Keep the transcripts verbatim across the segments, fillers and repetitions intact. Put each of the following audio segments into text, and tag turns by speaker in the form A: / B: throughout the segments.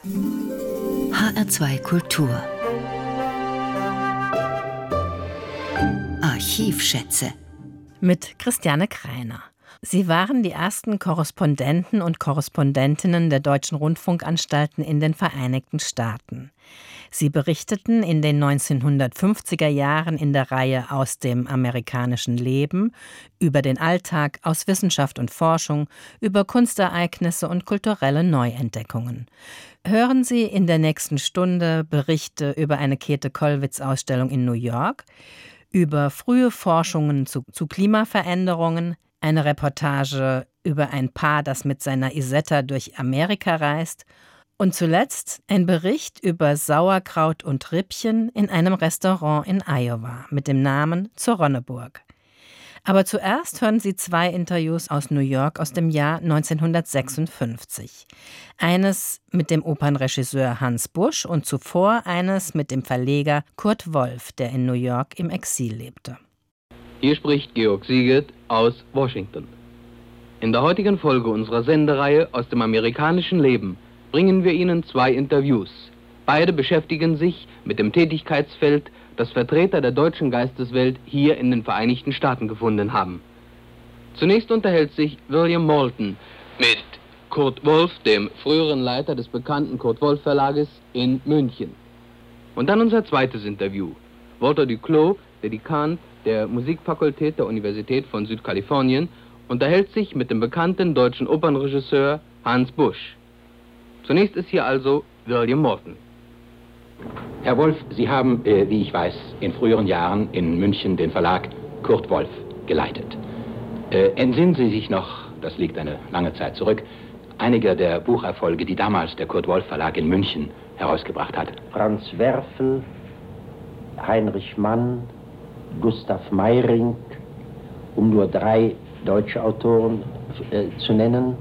A: H R zwei Kultur Archivschätze
B: mit Christiane Kreiner. Sie waren die ersten Korrespondenten und Korrespondentinnen der deutschen Rundfunkanstalten in den Vereinigten Staaten. Sie berichteten in den neunzehnhundertfünfziger Jahren in der Reihe Aus dem amerikanischen Leben über den Alltag aus Wissenschaft und Forschung, über Kunstereignisse und kulturelle Neuentdeckungen. Hören Sie in der nächsten Stunde Berichte über eine Käthe-Kollwitz-Ausstellung in New York, über frühe Forschungen zu, zu Klimaveränderungen, eine Reportage über ein Paar, das mit seiner Isetta durch Amerika reist und zuletzt ein Bericht über Sauerkraut und Rippchen in einem Restaurant in Iowa mit dem Namen Zur Ronneburg. Aber zuerst hören Sie zwei Interviews aus New York aus dem Jahr neunzehnhundertsechsundfünfzig. Eines mit dem Opernregisseur Hans Busch und zuvor eines mit dem Verleger Kurt Wolff, der in New York im Exil lebte.
C: Hier spricht Georg Siegert aus Washington. In der heutigen Folge unserer Sendereihe Aus dem amerikanischen Leben bringen wir Ihnen zwei Interviews. Beide beschäftigen sich mit dem Tätigkeitsfeld, das Vertreter der deutschen Geisteswelt hier in den Vereinigten Staaten gefunden haben. Zunächst unterhält sich William Moulton mit Kurt Wolff, dem früheren Leiter des bekannten Kurt Wolff Verlages in München. Und dann unser zweites Interview. Walter Duclos, der Dekan der Musikfakultät der Universität von Südkalifornien, unterhält sich mit dem bekannten deutschen Opernregisseur Hans Busch. Zunächst ist hier also William Moulton.
D: Herr Wolff, Sie haben, äh, wie ich weiß, in früheren Jahren in München den Verlag Kurt Wolff geleitet. Äh, entsinnen Sie sich noch, das liegt eine lange Zeit zurück, einige der Bucherfolge, die damals der Kurt Wolff Verlag in München herausgebracht hat?
E: Franz Werfel, Heinrich Mann, Gustav Meyrinck, um nur drei deutsche Autoren äh, zu nennen,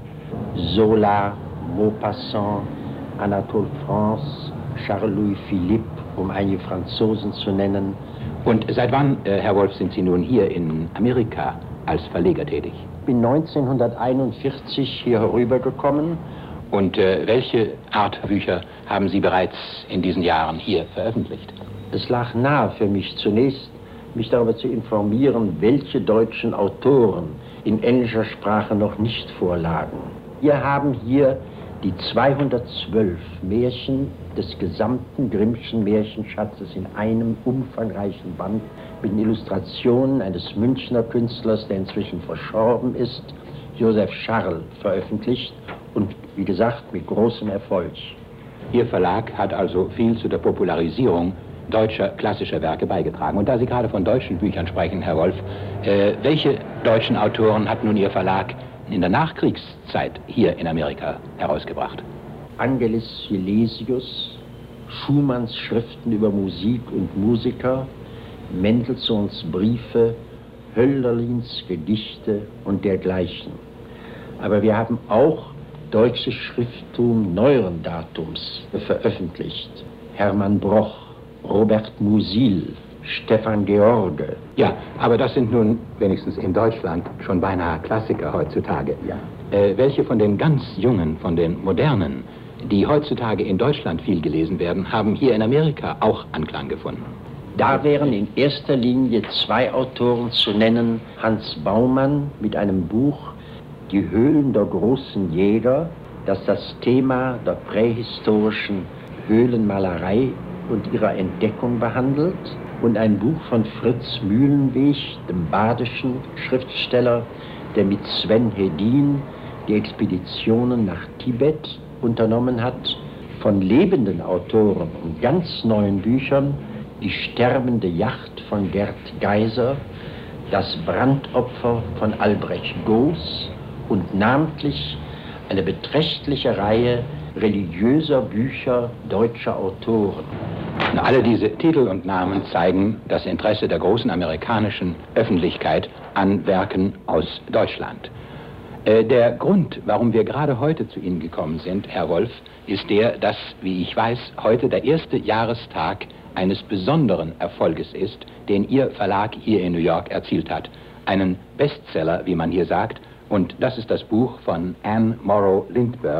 E: Zola, Maupassant, Anatole France, Charles-Louis Philippe, um einige Franzosen zu nennen.
D: Und seit wann, äh, Herr Wolff, sind Sie nun hier in Amerika als Verleger tätig?
E: Ich bin neunzehnhunderteinundvierzig hier herübergekommen.
D: Und äh, welche Art Bücher haben Sie bereits in diesen Jahren hier veröffentlicht?
E: Es lag nahe für mich zunächst, mich darüber zu informieren, welche deutschen Autoren in englischer Sprache noch nicht vorlagen. Wir haben hier die zweihundertzwölf Märchen des gesamten Grimmschen Märchenschatzes in einem umfangreichen Band mit den Illustrationen eines Münchner Künstlers, der inzwischen verstorben ist, Joseph Scharl, veröffentlicht und, wie gesagt, mit großem Erfolg.
D: Ihr Verlag hat also viel zu der Popularisierung deutscher klassischer Werke beigetragen. Und da Sie gerade von deutschen Büchern sprechen, Herr Wolff, äh, welche deutschen Autoren hat nun Ihr Verlag in der Nachkriegszeit hier in Amerika herausgebracht?
E: Angelis Silesius, Schumanns Schriften über Musik und Musiker, Mendelssohns Briefe, Hölderlins Gedichte und dergleichen. Aber wir haben auch deutsches Schrifttum neueren Datums veröffentlicht. Hermann Broch, Robert Musil, Stefan George.
D: Ja, aber das sind nun wenigstens in Deutschland schon beinahe Klassiker heutzutage.
E: Ja.
D: Äh, welche von den ganz Jungen, von den Modernen, die heutzutage in Deutschland viel gelesen werden, haben hier in Amerika auch Anklang gefunden?
E: Da wären in erster Linie zwei Autoren zu nennen. Hans Baumann mit einem Buch Die Höhlen der großen Jäger, das das Thema der prähistorischen Höhlenmalerei und ihrer Entdeckung behandelt, und ein Buch von Fritz Mühlenweg, dem badischen Schriftsteller, der mit Sven Hedin die Expeditionen nach Tibet unternommen hat. Von lebenden Autoren und ganz neuen Büchern Die sterbende Yacht von Gerd Geiser, Das Brandopfer von Albrecht Goos und namentlich eine beträchtliche Reihe religiöser Bücher deutscher Autoren.
D: Alle diese Titel und Namen zeigen das Interesse der großen amerikanischen Öffentlichkeit an Werken aus Deutschland. Äh, der Grund, warum wir gerade heute zu Ihnen gekommen sind, Herr Wolff, ist der, dass, wie ich weiß, heute der erste Jahrestag eines besonderen Erfolges ist, den Ihr Verlag hier in New York erzielt hat. Einen Bestseller, wie man hier sagt, und das ist das Buch von Anne Morrow Lindbergh,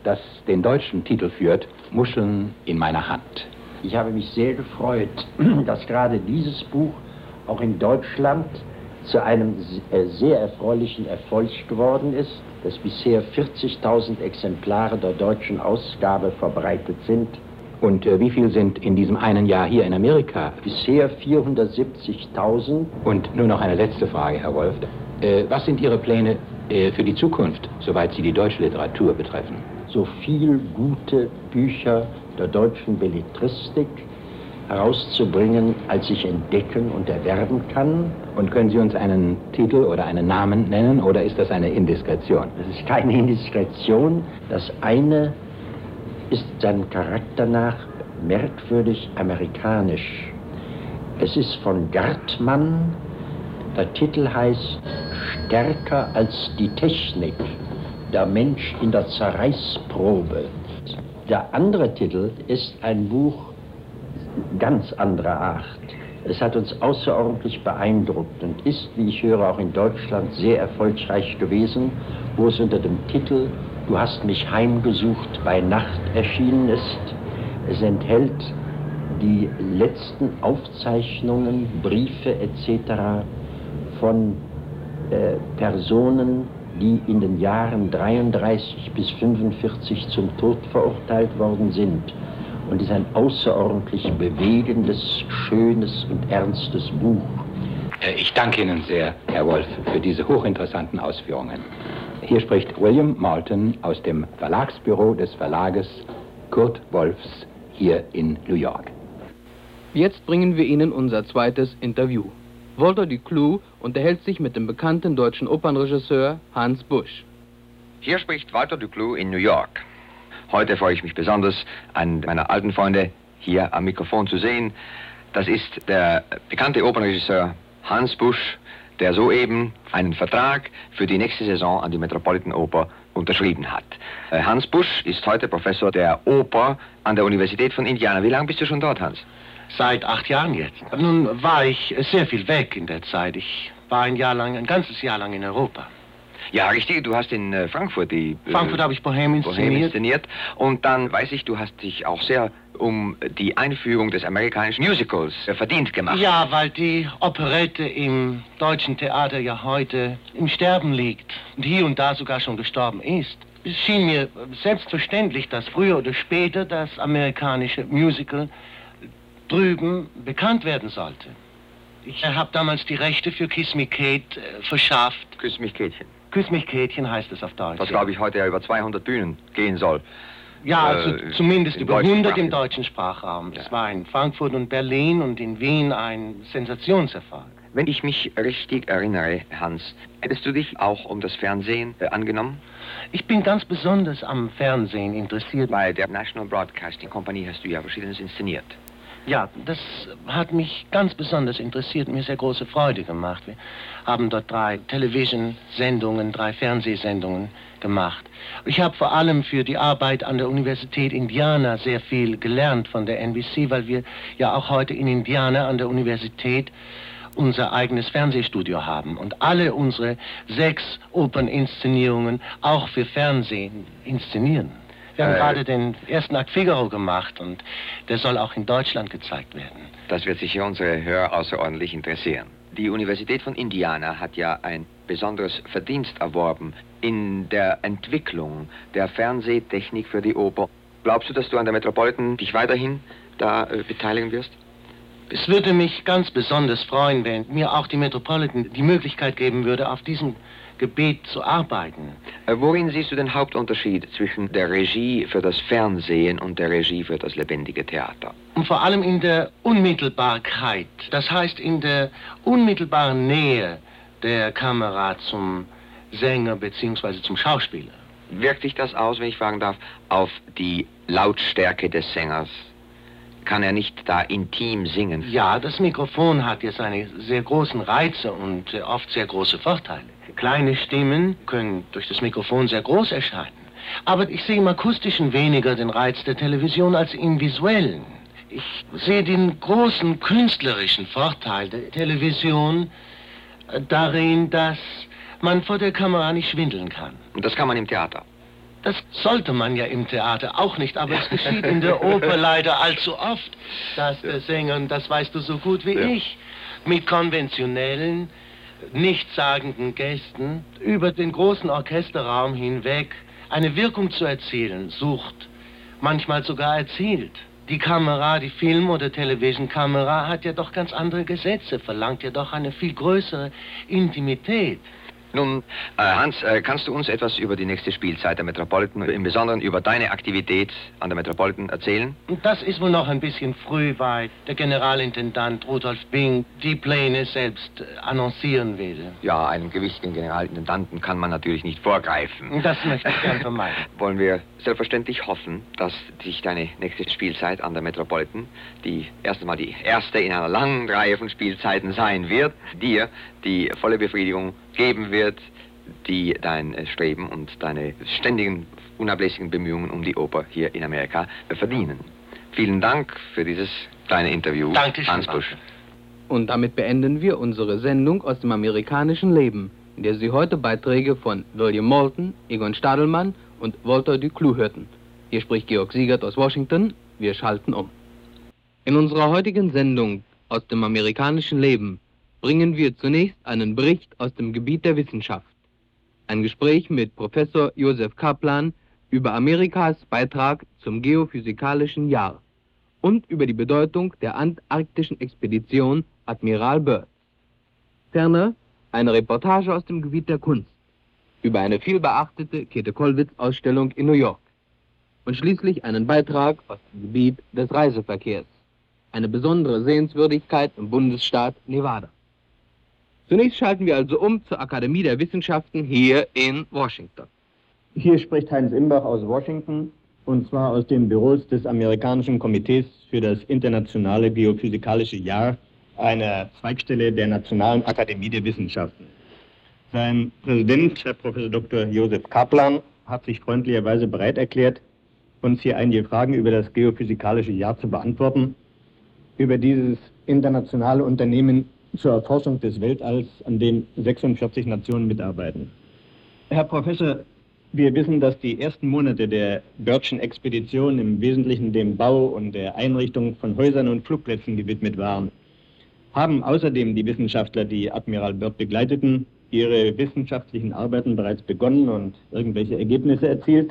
D: das den deutschen Titel führt, Muscheln in meiner Hand.
E: Ich habe mich sehr gefreut, dass gerade dieses Buch auch in Deutschland zu einem sehr erfreulichen Erfolg geworden ist, dass bisher vierzigtausend Exemplare der deutschen Ausgabe verbreitet sind.
D: Und äh, wie viel sind in diesem einen Jahr hier in Amerika?
E: Bisher vierhundertsiebzigtausend.
D: Und nur noch eine letzte Frage, Herr Wolf. Äh, was sind Ihre Pläne äh, für die Zukunft, soweit Sie die deutsche Literatur betreffen?
E: So viel gute Bücher der deutschen Belletristik herauszubringen, als ich entdecken und erwerben kann.
D: Und können Sie uns einen Titel oder einen Namen nennen, oder ist das eine Indiskretion?
E: Das ist keine Indiskretion. Das eine ist seinem Charakter nach merkwürdig amerikanisch. Es ist von Gartmann. Der Titel heißt Stärker als die Technik, der Mensch in der Zerreißprobe. Der andere Titel ist ein Buch ganz anderer Art. Es hat uns außerordentlich beeindruckt und ist, wie ich höre, auch in Deutschland sehr erfolgreich gewesen, wo es unter dem Titel Du hast mich heimgesucht bei Nacht erschienen ist. Es enthält die letzten Aufzeichnungen, Briefe et cetera von äh, Personen, die in den Jahren dreiunddreißig bis fünfundvierzig zum Tod verurteilt worden sind. Und ist ein außerordentlich bewegendes, schönes und ernstes Buch.
D: Ich danke Ihnen sehr, Herr Wolf, für diese hochinteressanten Ausführungen. Hier spricht William Moulton aus dem Verlagsbüro des Verlages Kurt Wolffs hier in New York.
C: Jetzt bringen wir Ihnen unser zweites Interview. Walter Duclos unterhält sich mit dem bekannten deutschen Opernregisseur Hans Busch.
F: Hier spricht Walter Duclos in New York. Heute freue ich mich besonders, einen meiner alten Freunde hier am Mikrofon zu sehen. Das ist der bekannte Opernregisseur Hans Busch, der soeben einen Vertrag für die nächste Saison an die Metropolitan Oper unterschrieben hat. Hans Busch ist heute Professor der Oper an der Universität von Indiana. Wie lange bist du schon dort, Hans?
G: Seit acht Jahren jetzt. Nun war ich sehr viel weg in der Zeit. Ich war ein Jahr lang, ein ganzes Jahr lang in Europa.
F: Ja, richtig. Du hast in äh, Frankfurt die... Äh,
G: Frankfurt habe ich Bohème inszeniert.
F: Bohème inszeniert. Und dann weiß ich, du hast dich auch sehr um die Einführung des amerikanischen Musicals äh, verdient gemacht.
G: Ja, weil die Operette im deutschen Theater ja heute im Sterben liegt und hier und da sogar schon gestorben ist. Es schien mir selbstverständlich, dass früher oder später das amerikanische Musical drüben bekannt werden sollte. Ich habe damals die Rechte für Kiss Me Kate äh, verschafft.
F: Küss mich, Kätchen.
G: Küss mich, Kätchen heißt es auf Deutsch.
F: Das, glaube ich, heute ja über zweihundert Bühnen gehen soll.
G: Ja, also
F: äh,
G: zumindest über hundert im
F: Sprachraum.
G: deutschen Sprachraum. Das
F: Ja.
G: war in Frankfurt und Berlin und in Wien ein Sensationserfolg.
F: Wenn ich mich richtig erinnere, Hans, hättest du dich auch um das Fernsehen äh, angenommen?
G: Ich bin ganz besonders am Fernsehen interessiert.
F: Bei der National Broadcasting Company hast du ja Verschiedenes inszeniert.
G: Ja, das hat mich ganz besonders interessiert, mir sehr große Freude gemacht. Wir haben dort drei Television-Sendungen, drei Fernsehsendungen gemacht. Ich habe vor allem für die Arbeit an der Universität Indiana sehr viel gelernt von der N B C, weil wir ja auch heute in Indiana an der Universität unser eigenes Fernsehstudio haben und alle unsere sechs Operninszenierungen auch für Fernsehen inszenieren. Wir haben
F: Äh,
G: gerade den ersten Akt Figaro gemacht und der soll auch in Deutschland gezeigt werden.
F: Das wird sicher unsere Hörer außerordentlich interessieren. Die Universität von Indiana hat ja ein besonderes Verdienst erworben in der Entwicklung der Fernsehtechnik für die Oper. Glaubst du, dass du an der Metropolitan dich weiterhin da äh, beteiligen wirst?
G: Es würde mich ganz besonders freuen, wenn mir auch die Metropolitan die Möglichkeit geben würde, auf diesem Gebiet zu arbeiten.
F: Äh, worin siehst du den Hauptunterschied zwischen der Regie für das Fernsehen und der Regie für das lebendige Theater?
G: Und vor allem in der Unmittelbarkeit, das heißt in der unmittelbaren Nähe der Kamera zum Sänger bzw. zum Schauspieler.
F: Wirkt sich das aus, wenn ich fragen darf, auf die Lautstärke des Sängers? Kann er nicht da intim singen?
G: Ja, das Mikrofon hat ja seine sehr großen Reize und äh, oft sehr große Vorteile. Kleine Stimmen können durch das Mikrofon sehr groß erscheinen. Aber ich sehe im Akustischen weniger den Reiz der Television als im Visuellen. Ich sehe den großen künstlerischen Vorteil der Television äh, darin, dass man vor der Kamera nicht schwindeln kann.
F: Und das kann man im Theater.
G: Das sollte man ja im Theater auch nicht, aber es geschieht in der Oper leider allzu oft, dass der Sänger, und das weißt du so gut wie ja. ich, mit konventionellen, nichtssagenden Gästen über den großen Orchesterraum hinweg eine Wirkung zu erzielen sucht, manchmal sogar erzielt. Die Kamera, die Film- oder Television-Kamera hat ja doch ganz andere Gesetze, verlangt ja doch eine viel größere Intimität.
F: Nun, äh, Hans, äh, kannst du uns etwas über die nächste Spielzeit der Metropolitan, im Besonderen über deine Aktivität an der Metropolitan erzählen?
G: Das ist wohl noch ein bisschen früh, weil der Generalintendant Rudolf Bing die Pläne selbst äh, annoncieren will.
F: Ja, einem gewichtigen Generalintendanten kann man natürlich nicht vorgreifen.
G: Das möchte ich gern vermeiden.
F: Wollen wir selbstverständlich hoffen, dass sich deine nächste Spielzeit an der Metropolitan, die erst einmal die erste in einer langen Reihe von Spielzeiten sein wird, dir die volle Befriedigung geben wird, die dein Streben und deine ständigen, unablässigen Bemühungen um die Oper hier in Amerika verdienen. Vielen Dank für dieses kleine Interview,
G: Dankeschön,
F: Hans Busch.
C: Und damit beenden wir unsere Sendung aus dem amerikanischen Leben, in der Sie heute Beiträge von William Moulton, Egon Stadelmann und Walter Duclos hörten. Hier spricht Georg Siegert aus Washington. Wir schalten um. In unserer heutigen Sendung aus dem amerikanischen Leben bringen wir zunächst einen Bericht aus dem Gebiet der Wissenschaft. Ein Gespräch mit Professor Joseph Kaplan über Amerikas Beitrag zum geophysikalischen Jahr und über die Bedeutung der antarktischen Expedition Admiral Byrd. Ferner eine Reportage aus dem Gebiet der Kunst über eine vielbeachtete Käthe-Kollwitz-Ausstellung in New York und schließlich einen Beitrag aus dem Gebiet des Reiseverkehrs, eine besondere Sehenswürdigkeit im Bundesstaat Nevada. Zunächst schalten wir also um zur Akademie der Wissenschaften hier in Washington.
H: Hier spricht Heinz Imbach aus Washington, und zwar aus den Büros des amerikanischen Komitees für das internationale geophysikalische Jahr, einer Zweigstelle der Nationalen Akademie der Wissenschaften. Sein Präsident, Herr Professor Doktor Joseph Kaplan, hat sich freundlicherweise bereit erklärt, uns hier einige Fragen über das geophysikalische Jahr zu beantworten, über dieses internationale Unternehmen zur Erforschung des Weltalls, an dem sechsundvierzig Nationen mitarbeiten. Herr Professor, wir wissen, dass die ersten Monate der Byrdschen Expedition im Wesentlichen dem Bau und der Einrichtung von Häusern und Flugplätzen gewidmet waren. Haben außerdem die Wissenschaftler, die Admiral Byrd begleiteten, ihre wissenschaftlichen Arbeiten bereits begonnen und irgendwelche Ergebnisse erzielt?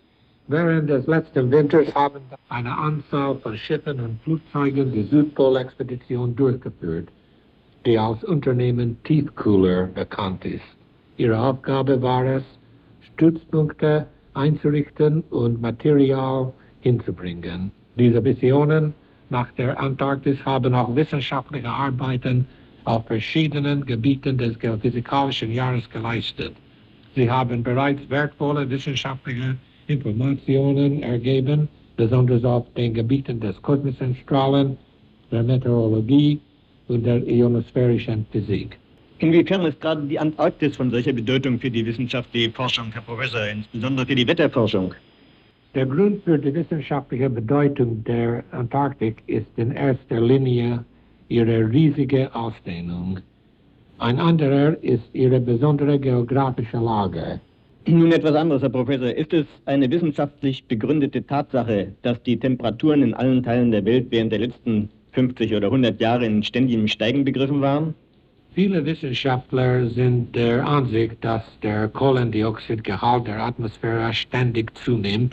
I: Während des letzten Winters haben eine Anzahl von Schiffen und Flugzeugen die Südpolexpedition durchgeführt, die als Unternehmen Tiefkühler bekannt ist. Ihre Aufgabe war es, Stützpunkte einzurichten und Material hinzubringen. Diese Missionen nach der Antarktis haben auch wissenschaftliche Arbeiten auf verschiedenen Gebieten des geophysikalischen Jahres geleistet. Sie haben bereits wertvolle wissenschaftliche Informationen ergeben, besonders auf den Gebieten des kosmischen Strahlen, der Meteorologie und der ionosphärischen Physik.
H: Inwiefern ist gerade die Antarktis von solcher Bedeutung für die wissenschaftliche Forschung, Herr Professor, insbesondere für die Wetterforschung?
I: Der Grund für die wissenschaftliche Bedeutung der Antarktik ist in erster Linie ihre riesige Ausdehnung. Ein anderer ist ihre besondere geografische Lage.
H: Nun etwas anderes, Herr Professor. Ist es eine wissenschaftlich begründete Tatsache, dass die Temperaturen in allen Teilen der Welt während der letzten fünfzig oder hundert Jahre in ständigem Steigen begriffen waren?
I: Viele Wissenschaftler sind der Ansicht, dass der Kohlendioxidgehalt der Atmosphäre ständig zunimmt,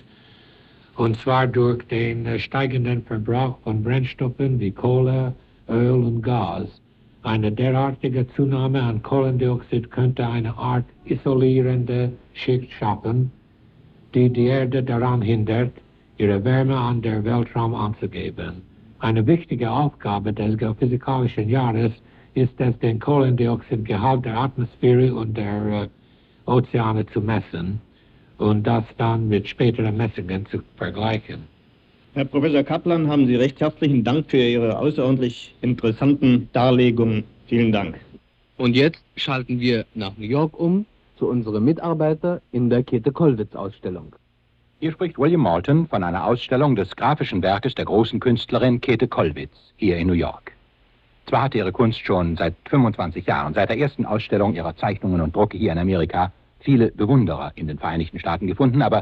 I: und zwar durch den steigenden Verbrauch von Brennstoffen wie Kohle, Öl und Gas. Eine derartige Zunahme an Kohlendioxid könnte eine Art isolierende Schicht schaffen, die die Erde daran hindert, ihre Wärme an den Weltraum anzugeben. Eine wichtige Aufgabe des geophysikalischen Jahres ist es, den Kohlendioxidgehalt der Atmosphäre und der äh, Ozeane zu messen und das dann mit späteren Messungen zu vergleichen.
H: Herr Professor Kaplan, haben Sie recht herzlichen Dank für Ihre außerordentlich interessanten Darlegungen. Vielen Dank.
C: Und jetzt schalten wir nach New York um zu unserem Mitarbeiter in der Käthe-Kollwitz-Ausstellung.
D: Hier spricht William Moulton von einer Ausstellung des grafischen Werkes der großen Künstlerin Käthe Kollwitz hier in New York. Zwar hatte ihre Kunst schon seit fünfundzwanzig Jahren, seit der ersten Ausstellung ihrer Zeichnungen und Drucke hier in Amerika, viele Bewunderer in den Vereinigten Staaten gefunden, aber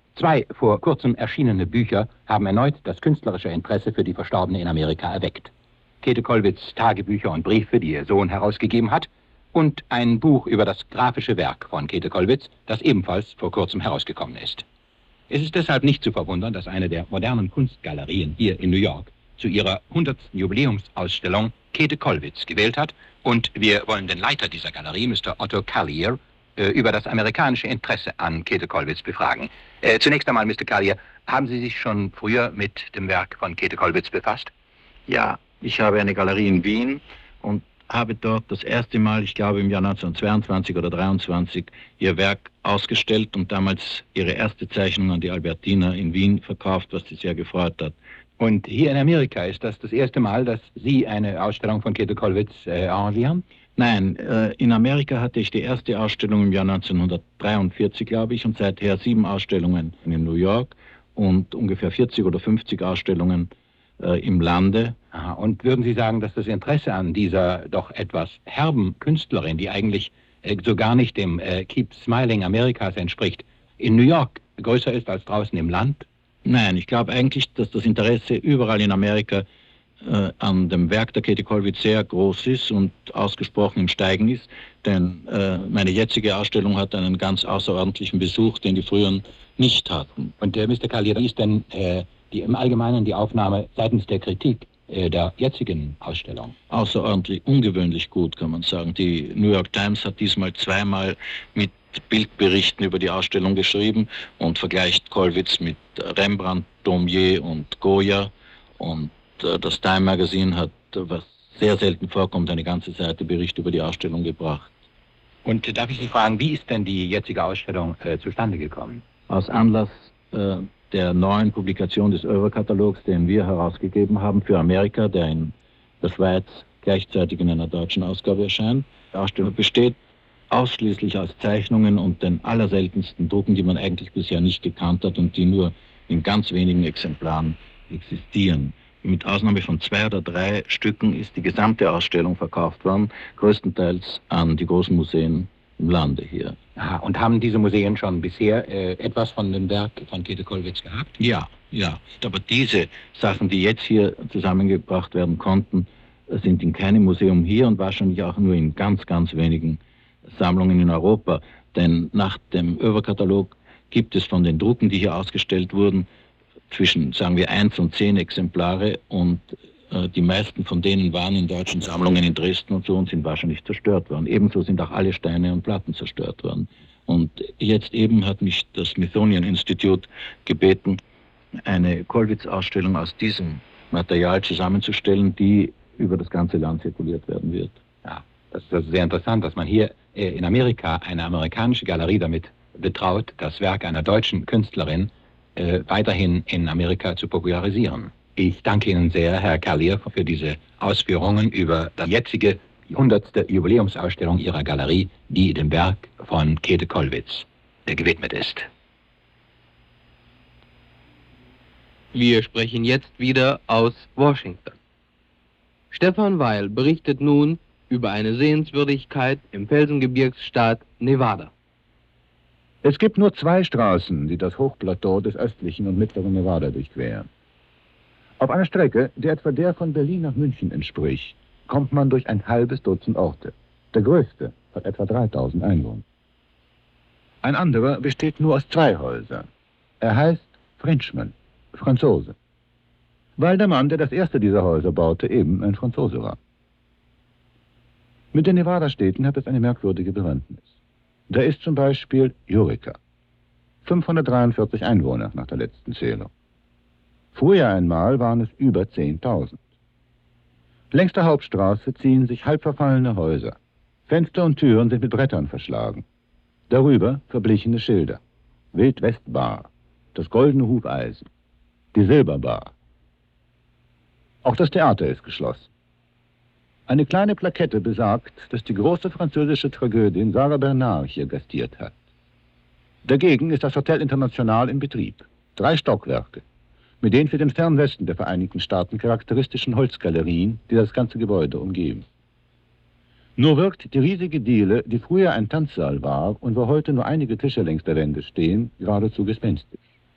D: Zwei vor kurzem erschienene Bücher haben erneut das künstlerische Interesse für die Verstorbene in Amerika erweckt. Käthe Kollwitz' Tagebücher und Briefe, die ihr Sohn herausgegeben hat, und ein Buch über das grafische Werk von Käthe Kollwitz, das ebenfalls vor kurzem herausgekommen ist. Es ist deshalb nicht zu verwundern, dass eine der modernen Kunstgalerien hier in New York zu ihrer hundertsten Jubiläumsausstellung Käthe Kollwitz gewählt hat, und wir wollen den Leiter dieser Galerie, Mister Otto Collier, über das amerikanische Interesse an Käthe Kollwitz befragen. Äh, zunächst einmal, Mister Collier, haben Sie sich schon früher mit dem Werk von Käthe Kollwitz befasst?
J: Ja, ich habe eine Galerie in Wien und habe dort das erste Mal, ich glaube im Jahr neunzehnhundertzweiundzwanzig oder dreiundzwanzig, ihr Werk ausgestellt und damals ihre erste Zeichnung an die Albertina in Wien verkauft, was sie sehr gefreut hat.
D: Und hier in Amerika ist das das erste Mal, dass Sie eine Ausstellung von Käthe Kollwitz äh, arrangieren?
J: Nein, äh, in Amerika hatte ich die erste Ausstellung im Jahr neunzehnhundertdreiundvierzig, glaube ich, und seither sieben Ausstellungen in New York und ungefähr vierzig oder fünfzig Ausstellungen äh, im Lande.
D: Aha. Und würden Sie sagen, dass das Interesse an dieser doch etwas herben Künstlerin, die eigentlich äh, so gar nicht dem äh, Keep Smiling Amerikas entspricht, in New York größer ist als draußen im Land?
J: Nein, ich glaube eigentlich, dass das Interesse überall in Amerika äh, an dem Werk der Käthe Kollwitz sehr groß ist und ausgesprochen im Steigen ist, denn äh, meine jetzige Ausstellung hat einen ganz außerordentlichen Besuch, den die früheren nicht hatten.
D: Und äh, Mister Collier, wie ist denn äh, die, im Allgemeinen die Aufnahme seitens der Kritik äh, der jetzigen Ausstellung?
J: Außerordentlich, ungewöhnlich gut, kann man sagen. Die New York Times hat diesmal zweimal mit Bildberichten über die Ausstellung geschrieben und vergleicht Kollwitz mit Rembrandt, Daumier und Goya, und äh, das Time Magazine hat, was sehr selten vorkommt, eine ganze Seite Bericht über die Ausstellung gebracht.
D: Und äh, darf ich Sie fragen, wie ist denn die jetzige Ausstellung äh, zustande gekommen?
J: Aus Anlass äh, der neuen Publikation des Oeuvre-Katalogs, den wir herausgegeben haben für Amerika, der in der Schweiz gleichzeitig in einer deutschen Ausgabe erscheint. Die Ausstellung besteht ausschließlich aus Zeichnungen und den allerseltensten Drucken, die man eigentlich bisher nicht gekannt hat und die nur in ganz wenigen Exemplaren existieren. Mit Ausnahme von zwei oder drei Stücken ist die gesamte Ausstellung verkauft worden, größtenteils an die großen Museen im Lande hier.
D: Aha, und haben diese Museen schon bisher äh, etwas von dem Werk von Käthe Kollwitz gehabt?
J: Ja, ja. Aber diese Sachen, die jetzt hier zusammengebracht werden konnten, sind in keinem Museum hier und wahrscheinlich auch nur in ganz, ganz wenigen Sammlungen in Europa, denn nach dem Oeuvre-Katalog gibt es von den Drucken, die hier ausgestellt wurden, zwischen, sagen wir, eins und zehn Exemplare, und äh, die meisten von denen waren in deutschen Sammlungen in Dresden und so und sind wahrscheinlich zerstört worden. Ebenso sind auch alle Steine und Platten zerstört worden. Und jetzt eben hat mich das Smithsonian Institute gebeten, eine Kollwitz-Ausstellung aus diesem Material zusammenzustellen, die über das ganze Land zirkuliert werden wird.
D: Ja, das ist also sehr interessant, dass man hier in Amerika eine amerikanische Galerie damit betraut, das Werk einer deutschen Künstlerin äh, weiterhin in Amerika zu popularisieren. Ich danke Ihnen sehr, Herr Collier, für diese Ausführungen über die jetzige hundertste Jubiläumsausstellung Ihrer Galerie, die dem Werk von Käthe Kollwitz äh, gewidmet ist.
C: Wir sprechen jetzt wieder aus Washington. Stefan Weil berichtet nun über eine Sehenswürdigkeit im Felsengebirgsstaat Nevada.
K: Es gibt nur zwei Straßen, die das Hochplateau des östlichen und mittleren Nevada durchqueren. Auf einer Strecke, die etwa der von Berlin nach München entspricht, kommt man durch ein halbes Dutzend Orte. Der größte hat etwa dreitausend Einwohner. Ein anderer besteht nur aus zwei Häusern. Er heißt Frenchman, Franzose, weil der Mann, der das erste dieser Häuser baute, eben ein Franzose war. Mit den Nevada-Städten hat es eine merkwürdige Bewandtnis. Da ist zum Beispiel Eureka. fünfhundertdreiundvierzig Einwohner nach der letzten Zählung. Früher einmal waren es über zehntausend. Längs der Hauptstraße ziehen sich halb verfallene Häuser. Fenster und Türen sind mit Brettern verschlagen. Darüber verblichene Schilder. Wildwestbar, das goldene Hufeisen, die Silberbar. Auch das Theater ist geschlossen. Eine kleine Plakette besagt, dass die große französische Tragödin Sarah Bernard hier gastiert hat. Dagegen ist das Hotel International in Betrieb. Drei Stockwerke, mit den für den Fernwesten der Vereinigten Staaten charakteristischen Holzgalerien, die das ganze Gebäude umgeben. Nur wirkt die riesige Diele, die früher ein Tanzsaal war und wo heute nur einige Tische längs der Wände stehen, geradezu gespenstisch.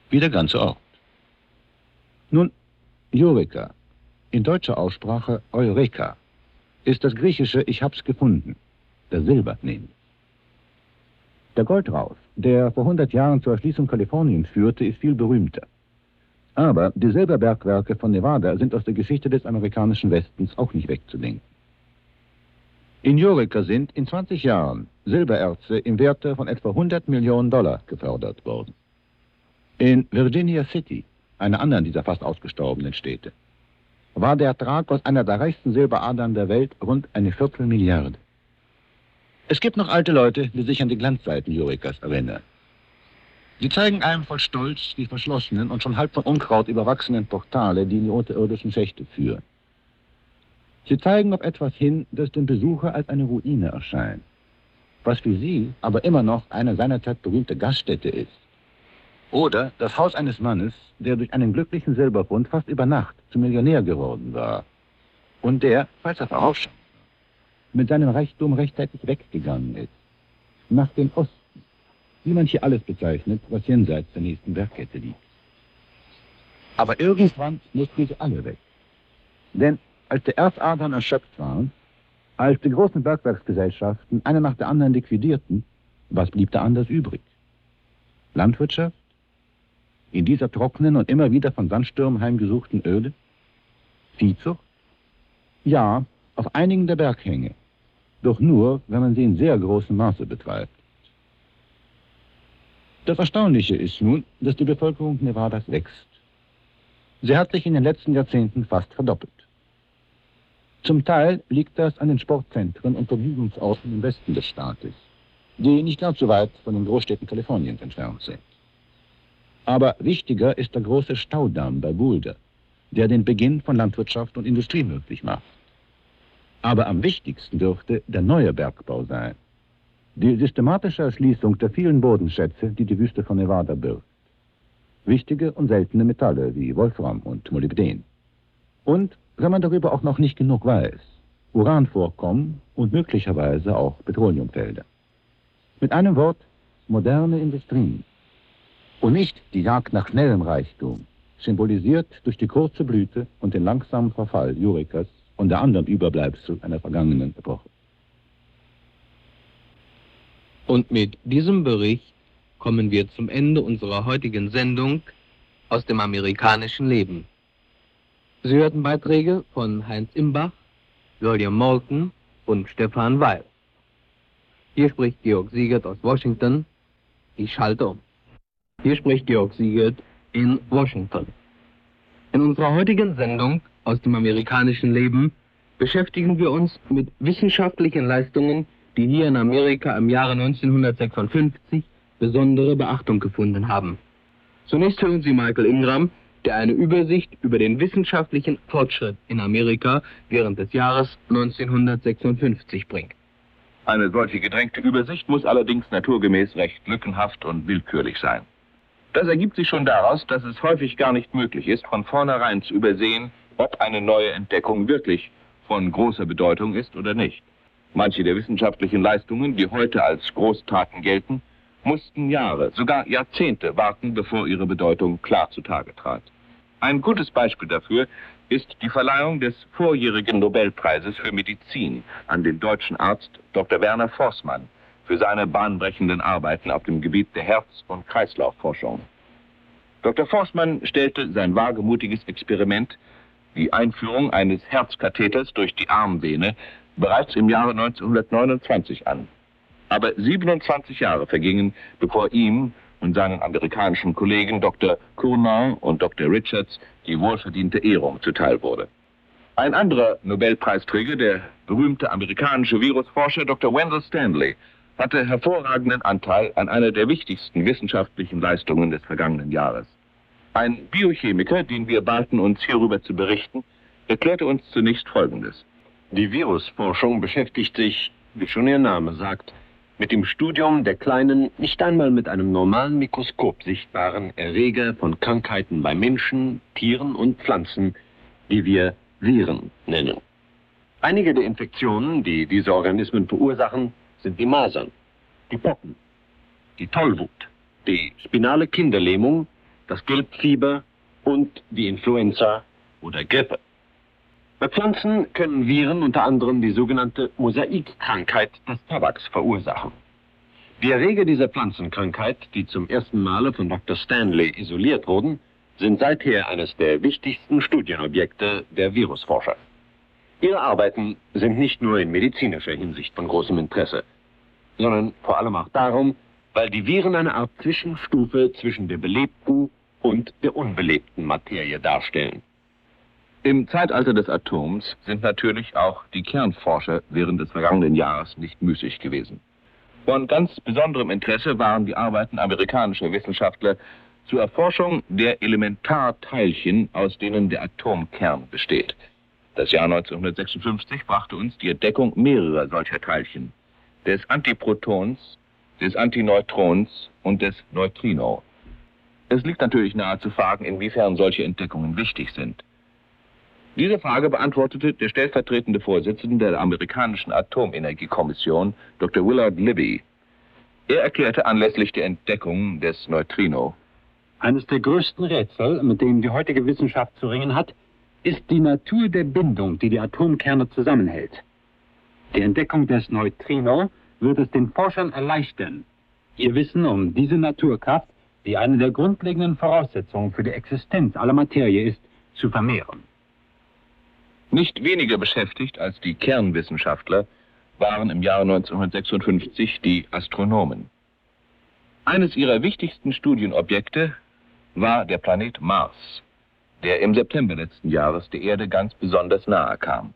K: wie der ganze Ort. Nun, Eureka, in deutscher Aussprache Eureka, ist das griechische Ich hab's gefunden, das Silber nämlich. Der Goldrausch, der vor hundert Jahren zur Erschließung Kaliforniens führte, ist viel berühmter. Aber die Silberbergwerke von Nevada sind aus der Geschichte des amerikanischen Westens auch nicht wegzudenken. In Eureka sind in zwanzig Jahren Silbererze im Werte von etwa hundert Millionen Dollar gefördert worden. In Virginia City, einer anderen dieser fast ausgestorbenen Städte, war der Ertrag aus einer der reichsten Silberadern der Welt rund eine Viertelmilliarde. Es gibt noch alte Leute, die sich an die Glanzzeiten Eurekas erinnern. Sie zeigen einem voll Stolz die verschlossenen und schon halb von Unkraut überwachsenen Portale, die in die unterirdischen Schächte führen. Sie zeigen auf etwas hin, das dem Besucher als eine Ruine erscheint, was für sie aber immer noch eine seinerzeit berühmte Gaststätte ist. Oder das Haus eines Mannes, der durch einen glücklichen Silberfund fast über Nacht zum Millionär geworden war und der, falls er vorausschauend war, mit seinem Reichtum rechtzeitig weggegangen ist, nach dem Osten, wie man hier alles bezeichnet, was jenseits der nächsten Bergkette liegt. Aber irgendwann mussten sie alle weg. Denn als die Erzadern erschöpft waren, als die großen Bergwerksgesellschaften eine nach der anderen liquidierten, was blieb da anders übrig? Landwirtschaft? In dieser trockenen und immer wieder von Sandstürmen heimgesuchten Öde? Viehzucht? Ja, auf einigen der Berghänge. Doch nur, wenn man sie in sehr großem Maße betreibt. Das Erstaunliche ist nun, dass die Bevölkerung Nevadas wächst. Sie hat sich in den letzten Jahrzehnten fast verdoppelt. Zum Teil liegt das an den Sportzentren und Vergnügungsorten im Westen des Staates, die nicht ganz so weit von den Großstädten Kaliforniens entfernt sind. Aber wichtiger ist der große Staudamm bei Boulder, der den Beginn von Landwirtschaft und Industrie möglich macht. Aber am wichtigsten dürfte der neue Bergbau sein. Die systematische Erschließung der vielen Bodenschätze, die die Wüste von Nevada birgt. Wichtige und seltene Metalle wie Wolfram und Molybden. Und, wenn man darüber auch noch nicht genug weiß, Uranvorkommen und möglicherweise auch Petroleumfelder. Mit einem Wort, moderne Industrien. Und nicht die Jagd nach schnellem Reichtum, symbolisiert durch die kurze Blüte und den langsamen Verfall Eurekas und der anderen Überbleibsel einer vergangenen Epoche.
C: Und mit diesem Bericht kommen wir zum Ende unserer heutigen Sendung aus dem amerikanischen Leben. Sie hörten Beiträge von Heinz Imbach, William Moulton und Stefan Weil. Hier spricht Georg Siegert aus Washington. Ich schalte um. Hier spricht Georg Siegert in Washington. In unserer heutigen Sendung aus dem amerikanischen Leben beschäftigen wir uns mit wissenschaftlichen Leistungen, die hier in Amerika im Jahre neunzehnhundertsechsundfünfzig besondere Beachtung gefunden haben. Zunächst hören Sie Michael Ingram, der eine Übersicht über den wissenschaftlichen Fortschritt in Amerika während des Jahres neunzehnhundertsechsundfünfzig bringt.
L: Eine solche gedrängte Übersicht muss allerdings naturgemäß recht lückenhaft und willkürlich sein. Das ergibt sich schon daraus, dass es häufig gar nicht möglich ist, von vornherein zu übersehen, ob eine neue Entdeckung wirklich von großer Bedeutung ist oder nicht. Manche der wissenschaftlichen Leistungen, die heute als Großtaten gelten, mussten Jahre, sogar Jahrzehnte warten, bevor ihre Bedeutung klar zutage trat. Ein gutes Beispiel dafür ist die Verleihung des vorjährigen Nobelpreises für Medizin an den deutschen Arzt Doktor Werner Forssmann für seine bahnbrechenden Arbeiten auf dem Gebiet der Herz- und Kreislaufforschung. Doktor Forssmann stellte sein wagemutiges Experiment, die Einführung eines Herzkatheters durch die Armvene, bereits im Jahre neunzehnhundertneunundzwanzig an. Aber siebenundzwanzig Jahre vergingen, bevor ihm und seinen amerikanischen Kollegen Doktor Cournot und Doktor Richards die wohlverdiente Ehrung zuteil wurde. Ein anderer Nobelpreisträger, der berühmte amerikanische Virusforscher Doktor Wendell Stanley, hatte hervorragenden Anteil an einer der wichtigsten wissenschaftlichen Leistungen des vergangenen Jahres. Ein Biochemiker, den wir baten, uns hierüber zu berichten, erklärte uns zunächst Folgendes.
M: Die Virusforschung beschäftigt sich, wie schon ihr Name sagt, mit dem Studium der kleinen, nicht einmal mit einem normalen Mikroskop sichtbaren Erreger von Krankheiten bei Menschen, Tieren und Pflanzen, die wir Viren nennen. Einige der Infektionen, die diese Organismen verursachen, sind die Masern, die Pocken, die Tollwut, die spinale Kinderlähmung, das Gelbfieber und die Influenza oder Grippe. Bei Pflanzen können Viren unter anderem die sogenannte Mosaikkrankheit des Tabaks verursachen. Die Erreger dieser Pflanzenkrankheit, die zum ersten Male von Doktor Stanley isoliert wurden, sind seither eines der wichtigsten Studienobjekte der Virusforscher. Ihre Arbeiten sind nicht nur in medizinischer Hinsicht von großem Interesse, sondern vor allem auch darum, weil die Viren eine Art Zwischenstufe zwischen der belebten und der unbelebten Materie darstellen.
L: Im Zeitalter des Atoms sind natürlich auch die Kernforscher während des vergangenen Jahres nicht müßig gewesen. Von ganz besonderem Interesse waren die Arbeiten amerikanischer Wissenschaftler zur Erforschung der Elementarteilchen, aus denen der Atomkern besteht. Das Jahr neunzehnhundertsechsundfünfzig brachte uns die Entdeckung mehrerer solcher Teilchen, des Antiprotons, des Antineutrons und des Neutrino. Es liegt natürlich nahe zu fragen, inwiefern solche Entdeckungen wichtig sind. Diese Frage beantwortete der stellvertretende Vorsitzende der amerikanischen Atomenergiekommission, Doktor Willard Libby. Er erklärte anlässlich der Entdeckung des Neutrino:
N: Eines der größten Rätsel, mit denen die heutige Wissenschaft zu ringen hat, ist die Natur der Bindung, die die Atomkerne zusammenhält. Die Entdeckung des Neutrino wird es den Forschern erleichtern, ihr Wissen um diese Naturkraft, die eine der grundlegenden Voraussetzungen für die Existenz aller Materie ist, zu vermehren.
L: Nicht weniger beschäftigt als die Kernwissenschaftler waren im Jahre neunzehnhundertsechsundfünfzig die Astronomen. Eines ihrer wichtigsten Studienobjekte war der Planet Mars, der im September letzten Jahres der Erde ganz besonders nahe kam.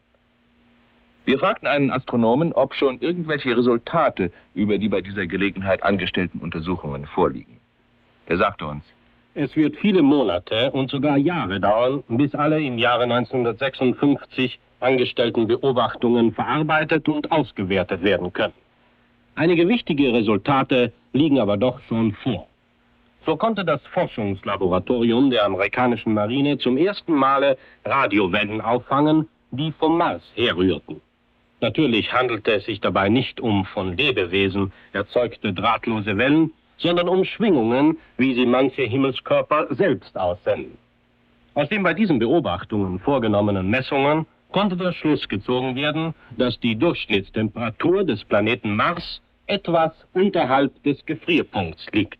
L: Wir fragten einen Astronomen, ob schon irgendwelche Resultate über die bei dieser Gelegenheit angestellten Untersuchungen vorliegen. Er sagte uns:
G: Es wird viele Monate und sogar Jahre dauern, bis alle im Jahre neunzehnhundertsechsundfünfzig angestellten Beobachtungen verarbeitet und ausgewertet werden können. Einige wichtige Resultate liegen aber doch schon vor. So konnte das Forschungslaboratorium der amerikanischen Marine zum ersten Male Radiowellen auffangen, die vom Mars herrührten. Natürlich handelte es sich dabei nicht um von Lebewesen erzeugte drahtlose Wellen, sondern um Schwingungen, wie sie manche Himmelskörper selbst aussenden. Aus den bei diesen Beobachtungen vorgenommenen Messungen konnte der Schluss gezogen werden, dass die Durchschnittstemperatur des Planeten Mars etwas unterhalb des Gefrierpunkts liegt.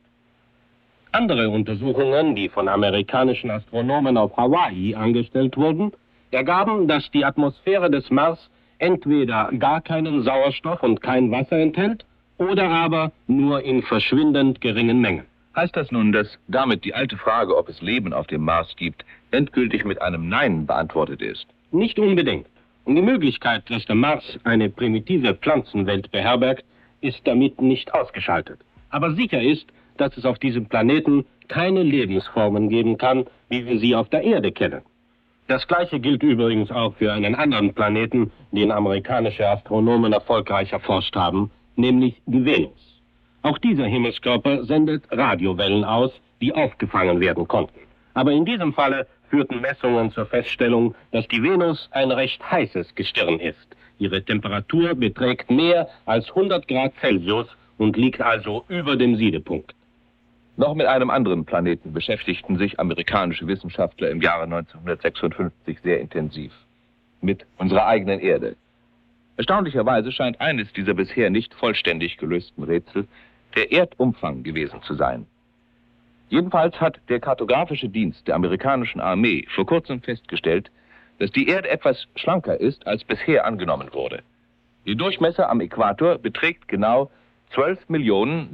G: Andere Untersuchungen, die von amerikanischen Astronomen auf Hawaii angestellt wurden, ergaben, dass die Atmosphäre des Mars entweder gar keinen Sauerstoff und kein Wasser enthält, oder aber nur in verschwindend geringen Mengen.
L: Heißt das nun, dass damit die alte Frage, ob es Leben auf dem Mars gibt, endgültig mit einem Nein beantwortet ist?
G: Nicht unbedingt. Und die Möglichkeit, dass der Mars eine primitive Pflanzenwelt beherbergt, ist damit nicht ausgeschaltet. Aber sicher ist, dass es auf diesem Planeten keine Lebensformen geben kann, wie wir sie auf der Erde kennen. Das Gleiche gilt übrigens auch für einen anderen Planeten, den amerikanische Astronomen erfolgreich erforscht haben, nämlich die Venus. Auch dieser Himmelskörper sendet Radiowellen aus, die aufgefangen werden konnten. Aber in diesem Falle führten Messungen zur Feststellung, dass die Venus ein recht heißes Gestirn ist. Ihre Temperatur beträgt mehr als hundert Grad Celsius und liegt also über dem Siedepunkt.
L: Noch mit einem anderen Planeten beschäftigten sich amerikanische Wissenschaftler im Jahre neunzehnhundertsechsundfünfzig sehr intensiv. Mit unserer eigenen Erde. Erstaunlicherweise scheint eines dieser bisher nicht vollständig gelösten Rätsel der Erdumfang gewesen zu sein. Jedenfalls hat der kartografische Dienst der amerikanischen Armee vor kurzem festgestellt, dass die Erde etwas schlanker ist, als bisher angenommen wurde. Ihr Durchmesser am Äquator beträgt genau zwölf Millionen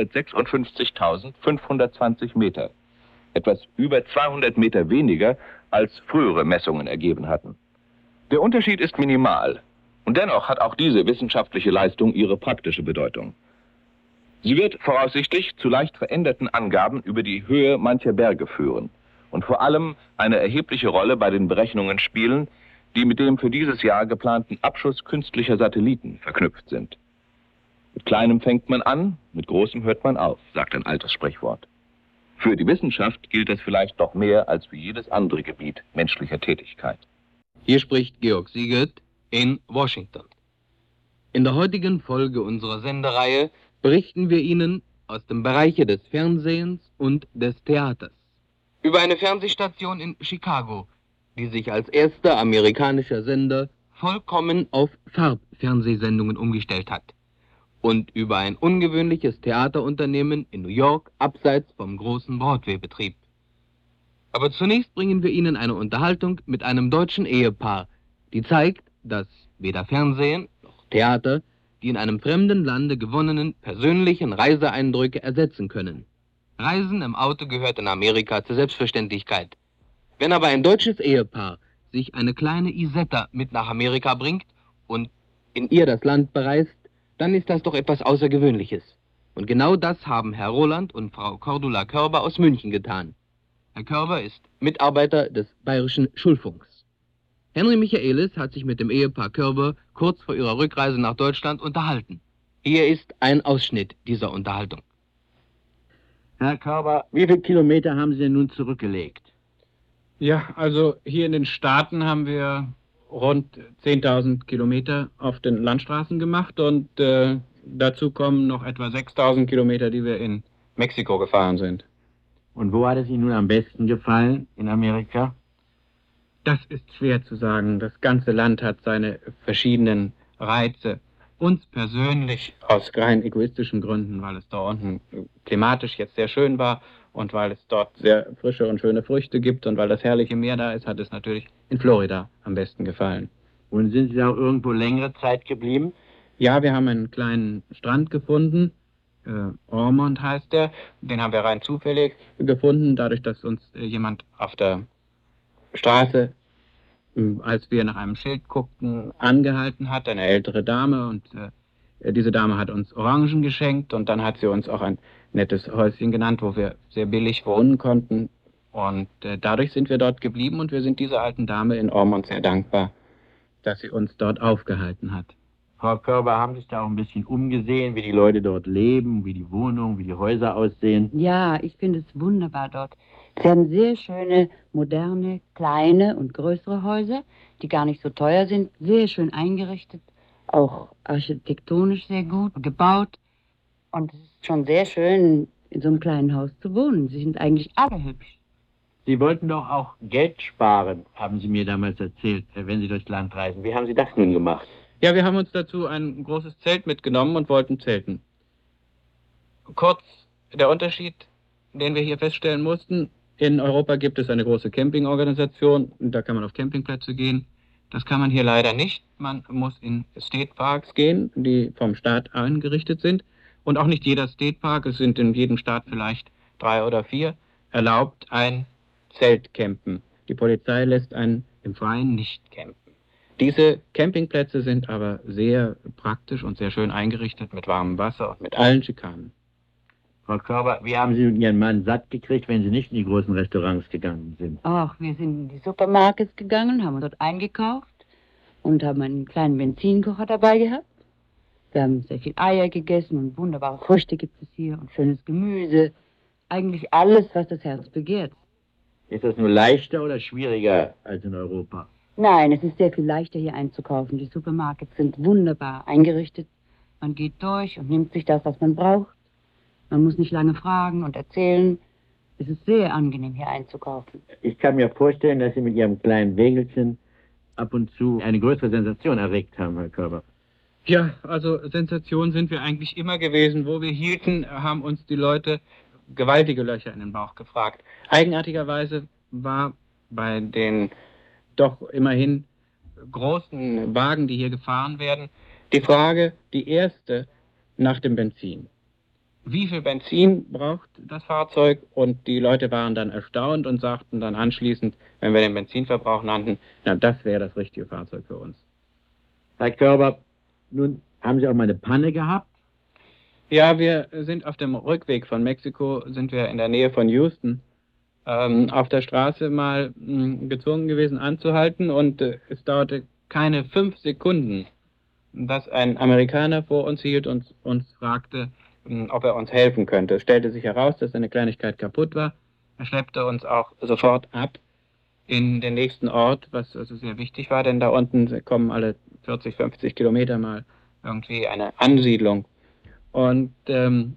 L: siebenhundertsechsundfünfzigtausendfünfhundertzwanzig Meter. Etwas über zweihundert Meter weniger, als frühere Messungen ergeben hatten. Der Unterschied ist minimal. Und dennoch hat auch diese wissenschaftliche Leistung ihre praktische Bedeutung. Sie wird voraussichtlich zu leicht veränderten Angaben über die Höhe mancher Berge führen und vor allem eine erhebliche Rolle bei den Berechnungen spielen, die mit dem für dieses Jahr geplanten Abschuss künstlicher Satelliten verknüpft sind. Mit Kleinem fängt man an, mit Großem hört man auf, sagt ein altes Sprichwort. Für die Wissenschaft gilt das vielleicht noch mehr als für jedes andere Gebiet menschlicher Tätigkeit.
C: Hier spricht Georg Siegert in Washington. In der heutigen Folge unserer Sendereihe berichten wir Ihnen aus dem Bereiche des Fernsehens und des Theaters. über eine Fernsehstation in Chicago, die sich als erster amerikanischer Sender vollkommen auf Farbfernsehsendungen umgestellt hat, und über ein ungewöhnliches Theaterunternehmen in New York abseits vom großen Broadway-Betrieb. Aber zunächst bringen wir Ihnen eine Unterhaltung mit einem deutschen Ehepaar, die zeigt, dass weder Fernsehen noch Theater die in einem fremden Lande gewonnenen persönlichen Reiseeindrücke ersetzen können. Reisen im Auto gehört in Amerika zur Selbstverständlichkeit. Wenn aber ein deutsches Ehepaar sich eine kleine Isetta mit nach Amerika bringt und in ihr das Land bereist, dann ist das doch etwas Außergewöhnliches. Und genau das haben Herr Roland und Frau Cordula Körber aus München getan. Herr Körber ist Mitarbeiter des Bayerischen Schulfunks. Henry Michaelis hat sich mit dem Ehepaar Körber kurz vor ihrer Rückreise nach Deutschland unterhalten. Hier ist ein Ausschnitt dieser Unterhaltung.
J: Herr Körber, wie viele Kilometer haben Sie denn nun zurückgelegt?
H: Ja, also hier in den Staaten haben wir rund zehntausend Kilometer auf den Landstraßen gemacht und äh, dazu kommen noch etwa sechstausend Kilometer, die wir in Mexiko gefahren sind.
J: Und wo hat es Ihnen nun am besten gefallen in Amerika?
H: Das ist schwer zu sagen. Das ganze Land hat seine verschiedenen Reize. Uns persönlich aus rein egoistischen Gründen, weil es da unten klimatisch jetzt sehr schön war und weil es dort sehr frische und schöne Früchte gibt und weil das herrliche Meer da ist, hat es natürlich in Florida am besten gefallen.
J: Und sind Sie auch irgendwo längere Zeit geblieben?
H: Ja, wir haben einen kleinen Strand gefunden. Äh, Ormond heißt der. Den haben wir rein zufällig gefunden, dadurch, dass uns äh, jemand auf der Straße, als wir nach einem Schild guckten, angehalten hat, eine ältere Dame, und äh, diese Dame hat uns Orangen geschenkt und dann hat sie uns auch ein nettes Häuschen genannt, wo wir sehr billig wohnen konnten, und äh, dadurch sind wir dort geblieben und wir sind dieser alten Dame in Ormond sehr dankbar, dass sie uns dort aufgehalten hat.
J: Frau Körber, haben sich da auch ein bisschen umgesehen, wie die Leute dort leben, wie die Wohnungen, wie die Häuser aussehen?
O: Ja, ich finde es wunderbar dort. Sie haben sehr schöne, moderne, kleine und größere Häuser, die gar nicht so teuer sind, sehr schön eingerichtet, auch architektonisch sehr gut gebaut. Und es ist schon sehr schön, in so einem kleinen Haus zu wohnen. Sie sind eigentlich alle hübsch.
J: Sie wollten doch auch Geld sparen, haben Sie mir damals erzählt, wenn Sie durchs Land reisen. Wie haben Sie das nun gemacht?
H: Ja, wir haben uns dazu ein großes Zelt mitgenommen und wollten zelten. Kurz der Unterschied, den wir hier feststellen mussten: In Europa gibt es eine große Campingorganisation, da kann man auf Campingplätze gehen. Das kann man hier leider nicht. Man muss in State Parks gehen, die vom Staat eingerichtet sind. Und auch nicht jeder State Park, es sind in jedem Staat vielleicht drei oder vier, erlaubt ein Zeltcampen. Die Polizei lässt einen im Freien nicht campen. Diese Campingplätze sind aber sehr praktisch und sehr schön eingerichtet mit warmem Wasser und mit allen Schikanen.
J: Frau Körber, wie haben Sie Ihren Mann satt gekriegt, wenn Sie nicht in die großen Restaurants gegangen sind?
O: Ach, wir sind in die Supermarkets gegangen, haben dort eingekauft und haben einen kleinen Benzinkocher dabei gehabt. Wir haben sehr viel Eier gegessen und wunderbare Früchte gibt es hier und schönes Gemüse. Eigentlich alles, was das Herz begehrt.
J: Ist das nur leichter oder schwieriger als in Europa?
O: Nein, es ist sehr viel leichter hier einzukaufen. Die Supermarkets sind wunderbar eingerichtet. Man geht durch und nimmt sich das, was man braucht. Man muss nicht lange fragen und erzählen. Es ist sehr angenehm, hier einzukaufen.
J: Ich kann mir vorstellen, dass Sie mit Ihrem kleinen Wägelchen ab und zu eine größere Sensation erregt haben, Herr Körber.
H: Ja, also Sensation sind wir eigentlich immer gewesen. Wo wir hielten, haben uns die Leute gewaltige Löcher in den Bauch gefragt. Eigenartigerweise war bei den doch immerhin großen Wagen, die hier gefahren werden, die Frage, die erste, nach dem Benzin. Wie viel Benzin braucht das Fahrzeug? Und die Leute waren dann erstaunt und sagten dann anschließend, wenn wir den Benzinverbrauch nannten, na, das wäre das richtige Fahrzeug für uns.
J: Herr Körber, nun haben Sie auch mal eine Panne gehabt?
H: Ja, wir sind auf dem Rückweg von Mexiko, sind wir in der Nähe von Houston, ähm, auf der Straße mal mh, gezwungen gewesen anzuhalten, und äh, es dauerte keine fünf Sekunden, dass ein Amerikaner vor uns hielt und uns fragte, mh, ob er uns helfen könnte. Es stellte sich heraus, dass eine Kleinigkeit kaputt war. Er schleppte uns auch sofort ab in den nächsten Ort, was also sehr wichtig war, denn da unten kommen alle vierzig, fünfzig Kilometer mal irgendwie eine Ansiedlung. Und ähm,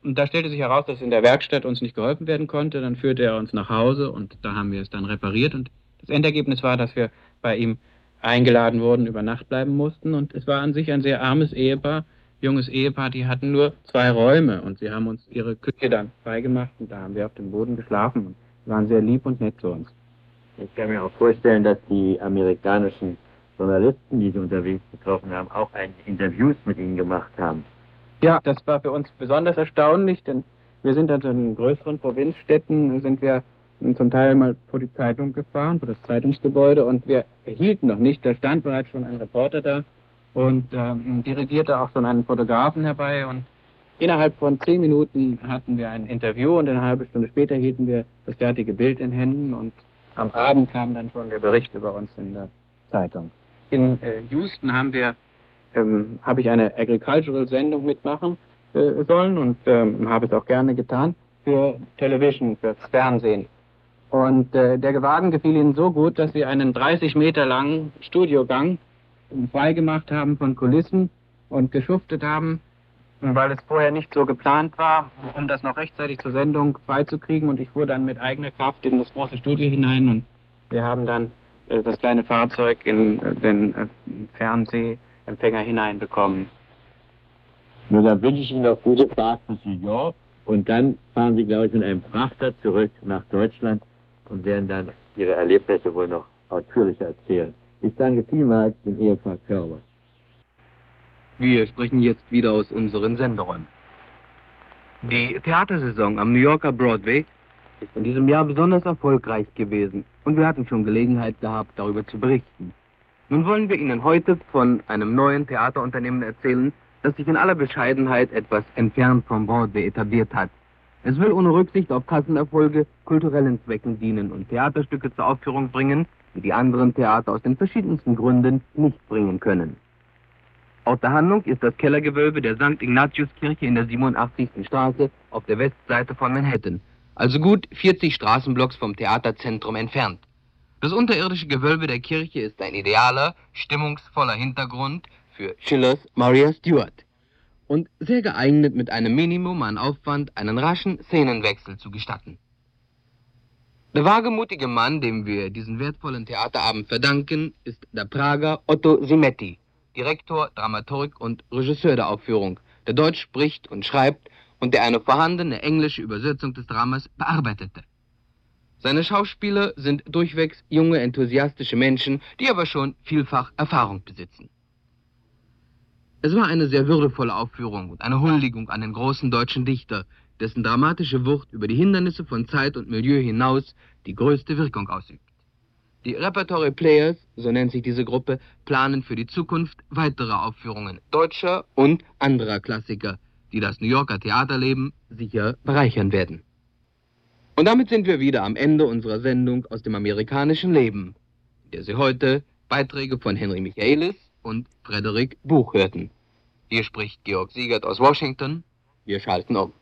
H: Und da stellte sich heraus, dass in der Werkstatt uns nicht geholfen werden konnte. Dann führte er uns nach Hause und da haben wir es dann repariert. Und das Endergebnis war, dass wir bei ihm eingeladen wurden, über Nacht bleiben mussten. Und es war an sich ein sehr armes Ehepaar, junges Ehepaar, die hatten nur zwei Räume. Und sie haben uns ihre Küche dann freigemacht und da haben wir auf dem Boden geschlafen und waren sehr lieb und nett zu uns.
E: Ich kann mir auch vorstellen, dass die amerikanischen Journalisten, die Sie unterwegs getroffen haben, auch einige Interviews mit Ihnen gemacht haben.
H: Ja, das war für uns besonders erstaunlich, denn wir sind also in größeren Provinzstädten, sind wir zum Teil mal vor die Zeitung gefahren, vor das Zeitungsgebäude, und wir erhielten noch nicht, da stand bereits schon ein Reporter da und ähm, dirigierte auch schon einen Fotografen herbei, und innerhalb von zehn Minuten hatten wir ein Interview und eine halbe Stunde später hielten wir das fertige Bild in Händen und am Abend kam dann schon der Bericht über uns in der Zeitung. In äh, Houston haben wir Ähm, habe ich eine Agricultural-Sendung mitmachen äh, sollen und ähm, habe es auch gerne getan für Television, fürs Fernsehen. Und äh, der Wagen gefiel ihnen so gut, dass sie einen dreißig Meter langen Studiogang freigemacht haben von Kulissen und geschuftet haben, weil es vorher nicht so geplant war, um das noch rechtzeitig zur Sendung freizukriegen. Und ich fuhr dann mit eigener Kraft in das große Studio hinein und wir haben dann äh, das kleine Fahrzeug in äh, den äh, Fernseh Empfänger hineinbekommen.
E: Nun, dann wünsche ich Ihnen noch gute Fahrt bis New York und dann fahren Sie, glaube ich, mit einem Frachter zurück nach Deutschland und werden dann Ihre Erlebnisse wohl noch ausführlicher erzählen. Ich danke vielmals dem Ehepaar Körber.
C: Wir sprechen jetzt wieder aus unseren Senderäumen. Die Theatersaison am New Yorker Broadway ist in diesem Jahr besonders erfolgreich gewesen und wir hatten schon Gelegenheit gehabt, darüber zu berichten. Nun wollen wir Ihnen heute von einem neuen Theaterunternehmen erzählen, das sich in aller Bescheidenheit etwas entfernt vom Broadway etabliert hat. Es will ohne Rücksicht auf Kassenerfolge kulturellen Zwecken dienen und Theaterstücke zur Aufführung bringen, die die anderen Theater aus den verschiedensten Gründen nicht bringen können. Ort der Handlung ist das Kellergewölbe der Sankt Ignatiuskirche in der siebenundachtzigsten Straße auf der Westseite von Manhattan, also gut vierzig Straßenblocks vom Theaterzentrum entfernt. Das unterirdische Gewölbe der Kirche ist ein idealer, stimmungsvoller Hintergrund für Schillers Maria Stuart und sehr geeignet, mit einem Minimum an Aufwand einen raschen Szenenwechsel zu gestatten. Der wagemutige Mann, dem wir diesen wertvollen Theaterabend verdanken, ist der Prager Otto Simetti, Direktor, Dramaturg und Regisseur der Aufführung, der Deutsch spricht und schreibt und der eine vorhandene englische Übersetzung des Dramas bearbeitete. Seine Schauspieler sind durchwegs junge, enthusiastische Menschen, die aber schon vielfach Erfahrung besitzen. Es war eine sehr würdevolle Aufführung und eine Huldigung an den großen deutschen Dichter, dessen dramatische Wucht über die Hindernisse von Zeit und Milieu hinaus die größte Wirkung ausübt. Die Repertory Players, so nennt sich diese Gruppe, planen für die Zukunft weitere Aufführungen deutscher und anderer Klassiker, die das New Yorker Theaterleben sicher bereichern werden. Und damit sind wir wieder am Ende unserer Sendung aus dem amerikanischen Leben, in der Sie heute Beiträge von Henry Michaelis und Frederik Buch hörten. Hier spricht Georg Siegert aus Washington. Wir schalten um.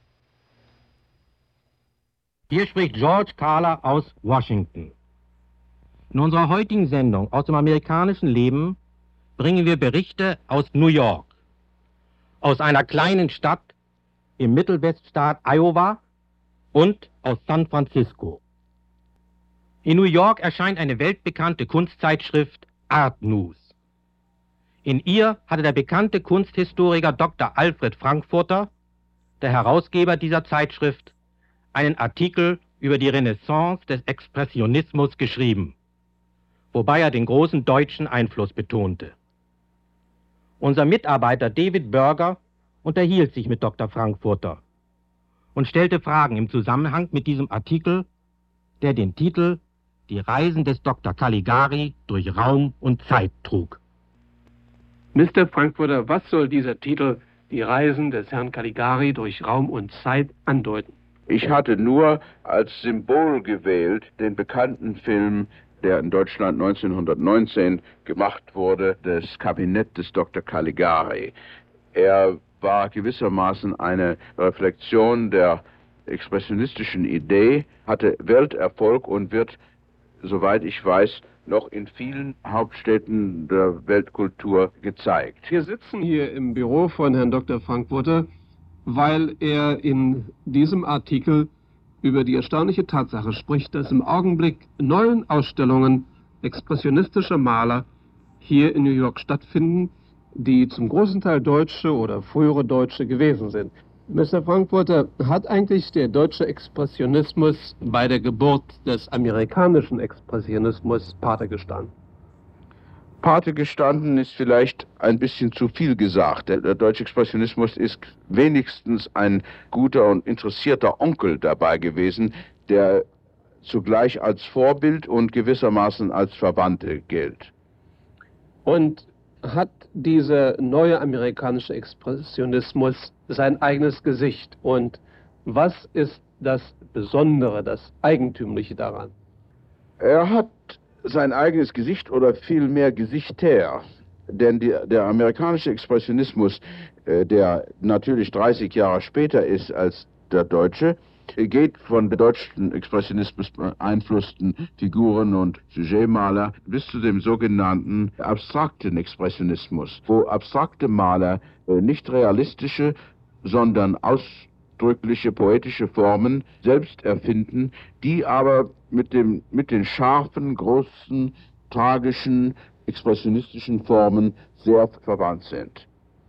P: Hier spricht George Kahler aus Washington. In unserer heutigen Sendung aus dem amerikanischen Leben bringen wir Berichte aus New York, aus einer kleinen Stadt im Mittelweststaat Iowa und aus San Francisco. In New York erscheint eine weltbekannte Kunstzeitschrift Art News. In ihr hatte der bekannte Kunsthistoriker Doktor Alfred Frankfurter, der Herausgeber dieser Zeitschrift, einen Artikel über die Renaissance des Expressionismus geschrieben, wobei er den großen deutschen Einfluss betonte. Unser Mitarbeiter David Berger unterhielt sich mit Doktor Frankfurter und stellte Fragen im Zusammenhang mit diesem Artikel, der den Titel »Die Reisen des Doktor Caligari durch Raum und Zeit« trug.
Q: Mister Frankfurter, was soll dieser Titel »Die Reisen des Herrn Caligari durch Raum und Zeit« andeuten?
L: Ich hatte nur als Symbol gewählt den bekannten Film, der in Deutschland neunzehnhundertneunzehn gemacht wurde, das Kabinett des Doktor Caligari. Er war gewissermaßen eine Reflexion der expressionistischen Idee, hatte Welterfolg und wird, soweit ich weiß, noch in vielen Hauptstädten der Weltkultur gezeigt.
Q: Wir sitzen hier im Büro von Herrn Doktor Frankfurter weil er in diesem Artikel über die erstaunliche Tatsache spricht, dass im Augenblick neun Ausstellungen expressionistischer Maler hier in New York stattfinden, die zum großen Teil Deutsche oder frühere Deutsche gewesen sind. Mister Frankfurter, hat eigentlich der deutsche Expressionismus bei der Geburt des amerikanischen Expressionismus Pate gestanden?
L: Pate gestanden ist vielleicht ein bisschen zu viel gesagt. Der, der deutsche Expressionismus ist wenigstens ein guter und interessierter Onkel dabei gewesen, der zugleich als Vorbild und gewissermaßen als Verwandte gilt.
Q: Und hat dieser neue amerikanische Expressionismus sein eigenes Gesicht? Und was ist das Besondere, das Eigentümliche daran?
L: Er hat sein eigenes Gesicht oder vielmehr Gesichter. Denn die, der amerikanische Expressionismus, äh, der natürlich dreißig Jahre später ist als der deutsche, geht von der deutschen Expressionismus beeinflussten Figuren und Sujetmaler bis zu dem sogenannten abstrakten Expressionismus, wo abstrakte Maler äh, nicht realistische, sondern ausdrückliche poetische Formen selbst erfinden, die aber mit, dem, mit den scharfen, großen, tragischen, expressionistischen Formen sehr verwandt sind.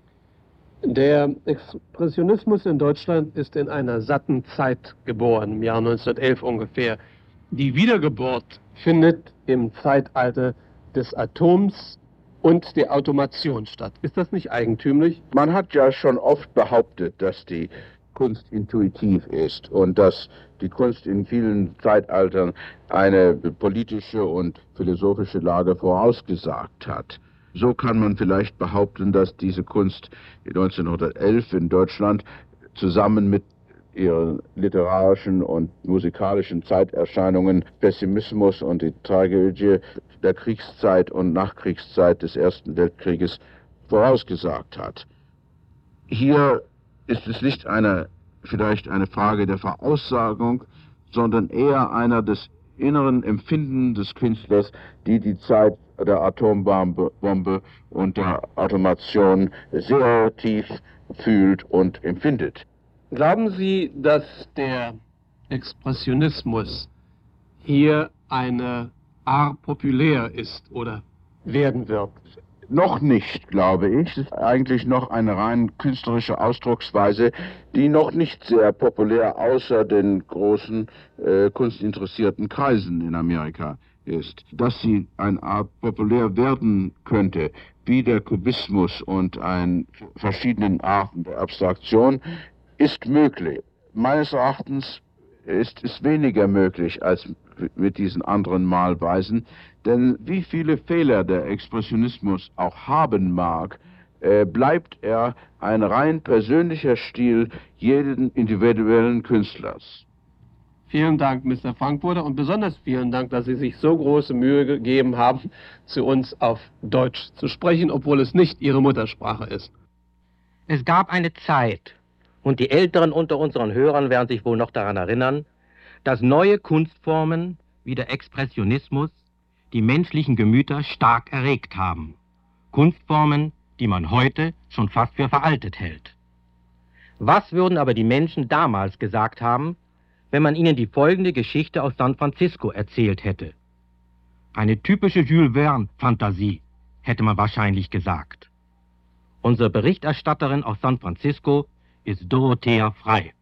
Q: Der Expressionismus in Deutschland ist in einer satten Zeit geboren, im Jahr neunzehnhundertelf ungefähr. Die Wiedergeburt findet im Zeitalter des Atoms und der Automation statt. Ist das nicht eigentümlich?
L: Man hat ja schon oft behauptet, dass die Kunst intuitiv ist und dass die Kunst in vielen Zeitaltern eine politische und philosophische Lage vorausgesagt hat. So kann man vielleicht behaupten, dass diese Kunst neunzehnhundertelf in Deutschland zusammen mit ihren literarischen und musikalischen Zeiterscheinungen Pessimismus und die Tragödie der Kriegszeit und Nachkriegszeit des Ersten Weltkrieges vorausgesagt hat. Hier ist es nicht eine, vielleicht eine Frage der Voraussagung, sondern eher einer des inneren Empfinden des Künstlers, die die Zeit der Atombombe Bombe und der Automation sehr tief fühlt und empfindet.
Q: Glauben Sie, dass der Expressionismus hier eine Art populär ist oder werden wird?
L: Noch nicht, glaube ich. Es ist eigentlich noch eine rein künstlerische Ausdrucksweise, die noch nicht sehr populär außer den großen äh, kunstinteressierten Kreisen in Amerika ist. Dass sie eine Art populär werden könnte, wie der Kubismus und ein verschiedenen Arten der Abstraktion, ist möglich. Meines Erachtens ist es weniger möglich als mit diesen anderen Malweisen, denn wie viele Fehler der Expressionismus auch haben mag, äh, bleibt er ein rein persönlicher Stil jeden individuellen Künstlers.
Q: Vielen Dank, Mister Frankfurter, und besonders vielen Dank, dass Sie sich so große Mühe gegeben haben, zu uns auf Deutsch zu sprechen, obwohl es nicht Ihre Muttersprache ist.
P: Es gab eine Zeit, und die Älteren unter unseren Hörern werden sich wohl noch daran erinnern, dass neue Kunstformen wie der Expressionismus die menschlichen Gemüter stark erregt haben. Kunstformen, die man heute schon fast für veraltet hält. Was würden aber die Menschen damals gesagt haben, wenn man ihnen die folgende Geschichte aus San Francisco erzählt hätte? Eine typische Jules Verne-Fantasie, hätte man wahrscheinlich gesagt. Unsere Berichterstatterin aus San Francisco ist Dorothea Frey.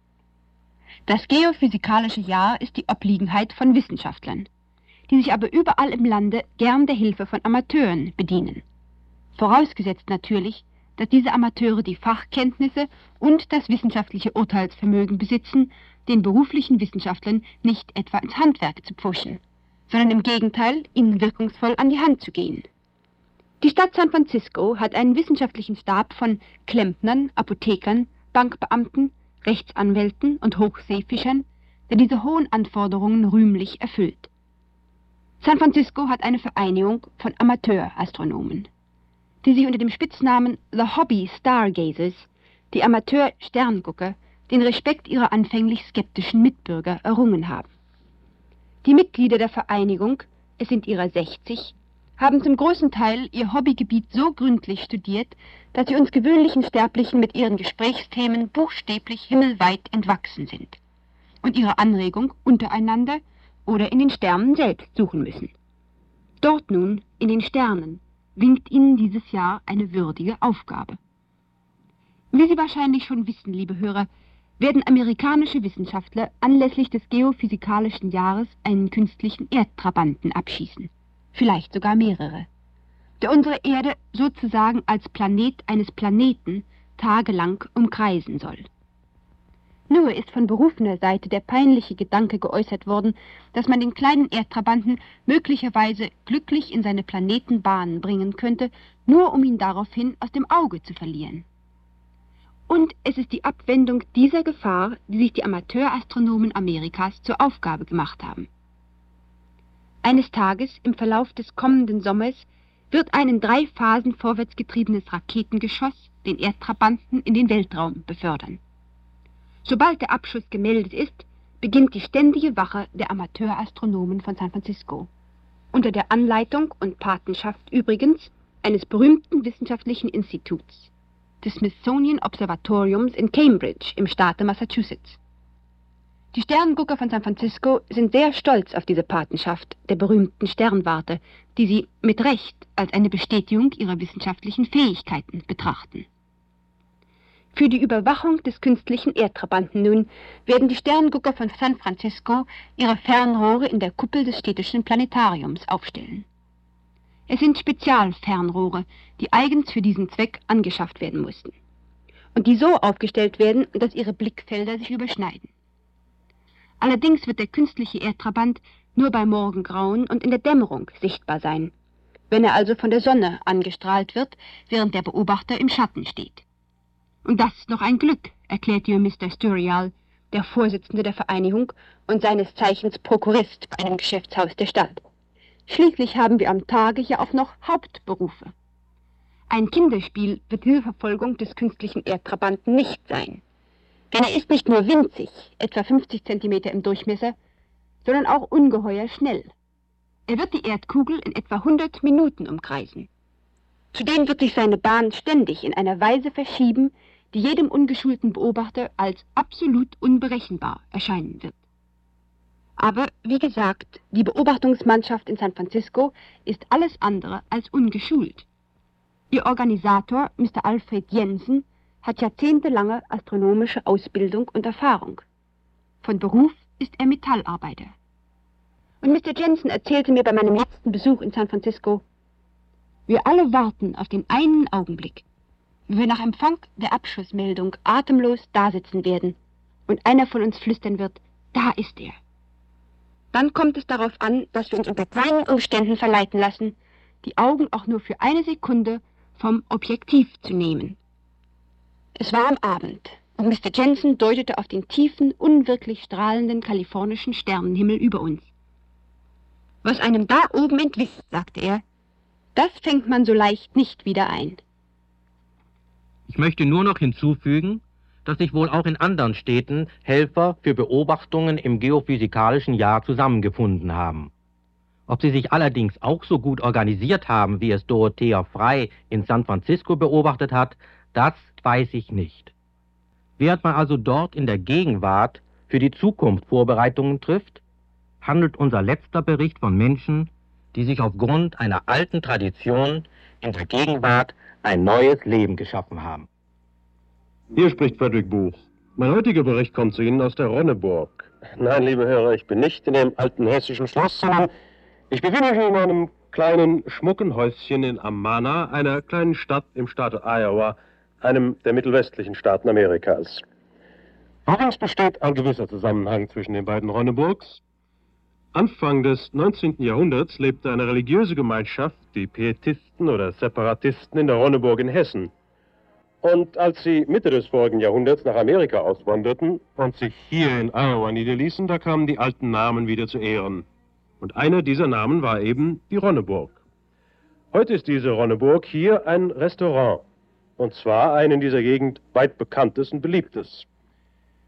R: Das geophysikalische Jahr ist die Obliegenheit von Wissenschaftlern, die sich aber überall im Lande gern der Hilfe von Amateuren bedienen. Vorausgesetzt natürlich, dass diese Amateure die Fachkenntnisse und das wissenschaftliche Urteilsvermögen besitzen, den beruflichen Wissenschaftlern nicht etwa ins Handwerk zu pfuschen, sondern im Gegenteil, ihnen wirkungsvoll an die Hand zu gehen. Die Stadt San Francisco hat einen wissenschaftlichen Stab von Klempnern, Apothekern, Bankbeamten, Rechtsanwälten und Hochseefischern, der diese hohen Anforderungen rühmlich erfüllt. San Francisco hat eine Vereinigung von Amateurastronomen, die sich unter dem Spitznamen The Hobby Stargazers, die Amateur-Sterngucker, den Respekt ihrer anfänglich skeptischen Mitbürger errungen haben. Die Mitglieder der Vereinigung, es sind ihrer sechzig, haben zum großen Teil ihr Hobbygebiet so gründlich studiert, dass sie uns gewöhnlichen Sterblichen mit ihren Gesprächsthemen buchstäblich himmelweit entwachsen sind und ihre Anregung untereinander oder in den Sternen selbst suchen müssen. Dort nun, in den Sternen, winkt ihnen dieses Jahr eine würdige Aufgabe. Wie Sie wahrscheinlich schon wissen, liebe Hörer, werden amerikanische Wissenschaftler anlässlich des geophysikalischen Jahres einen künstlichen Erdtrabanten abschießen. Vielleicht sogar mehrere, der unsere Erde sozusagen als Planet eines Planeten tagelang umkreisen soll. Nur ist von berufener Seite der peinliche Gedanke geäußert worden, dass man den kleinen Erdtrabanten möglicherweise glücklich in seine Planetenbahn bringen könnte, nur um ihn daraufhin aus dem Auge zu verlieren. Und es ist die Abwendung dieser Gefahr, die sich die Amateurastronomen Amerikas zur Aufgabe gemacht haben. Eines Tages im Verlauf des kommenden Sommers wird ein in drei Phasen vorwärts getriebenes Raketengeschoss den Erdtrabanten in den Weltraum befördern. Sobald der Abschuss gemeldet ist, beginnt die ständige Wache der Amateurastronomen von San Francisco, unter der Anleitung und Patenschaft übrigens eines berühmten wissenschaftlichen Instituts, des Smithsonian Observatoriums in Cambridge im Staate Massachusetts. Die Sterngucker von San Francisco sind sehr stolz auf diese Patenschaft der berühmten Sternwarte, die sie mit Recht als eine Bestätigung ihrer wissenschaftlichen Fähigkeiten betrachten. Für die Überwachung des künstlichen Erdtrabanten nun werden die Sterngucker von San Francisco ihre Fernrohre in der Kuppel des städtischen Planetariums aufstellen. Es sind Spezialfernrohre, die eigens für diesen Zweck angeschafft werden mussten und die so aufgestellt werden, dass ihre Blickfelder sich überschneiden. Allerdings wird der künstliche Erdtrabant nur bei Morgengrauen und in der Dämmerung sichtbar sein, wenn er also von der Sonne angestrahlt wird, während der Beobachter im Schatten steht. Und das ist noch ein Glück, erklärt ihr Mister Sturial, der Vorsitzende der Vereinigung und seines Zeichens Prokurist bei einem Geschäftshaus der Stadt. Schließlich haben wir am Tage ja auch noch Hauptberufe. Ein Kinderspiel wird diese Verfolgung des künstlichen Erdtrabanten nicht sein. Denn er ist nicht nur winzig, etwa fünfzig Zentimeter im Durchmesser, sondern auch ungeheuer schnell. Er wird die Erdkugel in etwa hundert Minuten umkreisen. Zudem wird sich seine Bahn ständig in einer Weise verschieben, die jedem ungeschulten Beobachter als absolut unberechenbar erscheinen wird. Aber, wie gesagt, die Beobachtungsmannschaft in San Francisco ist alles andere als ungeschult. Ihr Organisator, Mister Alfred Jensen, hat jahrzehntelange astronomische Ausbildung und Erfahrung. Von Beruf ist er Metallarbeiter. Und Mister Jensen erzählte mir bei meinem letzten Besuch in San Francisco, wir alle warten auf den einen Augenblick, wie wir nach Empfang der Abschussmeldung atemlos dasitzen werden und einer von uns flüstern wird, da ist er. Dann kommt es darauf an, dass wir uns unter keinen Umständen verleiten lassen, die Augen auch nur für eine Sekunde vom Objektiv zu nehmen. Es war am Abend und Mister Jensen deutete auf den tiefen, unwirklich strahlenden kalifornischen Sternenhimmel über uns. Was einem da oben entwischt, sagte er, das fängt man so leicht nicht wieder ein.
P: Ich möchte nur noch hinzufügen, dass sich wohl auch in anderen Städten Helfer für Beobachtungen im geophysikalischen Jahr zusammengefunden haben. Ob sie sich allerdings auch so gut organisiert haben, wie es Dorothea Frey in San Francisco beobachtet hat, das weiß ich nicht. Während man also dort in der Gegenwart für die Zukunft Vorbereitungen trifft, handelt unser letzter Bericht von Menschen, die sich aufgrund einer alten Tradition in der Gegenwart ein neues Leben geschaffen haben.
S: Hier spricht Frederick Booth. Mein heutiger Bericht kommt zu Ihnen aus der Ronneburg. Nein, liebe Hörer, ich bin nicht in dem alten hessischen Schloss, sondern ich befinde mich in einem kleinen, schmucken Häuschen in Amana, einer kleinen Stadt im Staate Iowa, einem der mittelwestlichen Staaten Amerikas. Allerdings besteht ein gewisser Zusammenhang zwischen den beiden Ronneburgs. Anfang des neunzehnten Jahrhunderts lebte eine religiöse Gemeinschaft, die Pietisten oder Separatisten in der Ronneburg in Hessen. Und als sie Mitte des vorigen Jahrhunderts nach Amerika auswanderten und sich hier in Iowa niederließen, da kamen die alten Namen wieder zu Ehren. Und einer dieser Namen war eben die Ronneburg. Heute ist diese Ronneburg hier ein Restaurant. Und zwar ein in dieser Gegend weit bekanntes und beliebtes.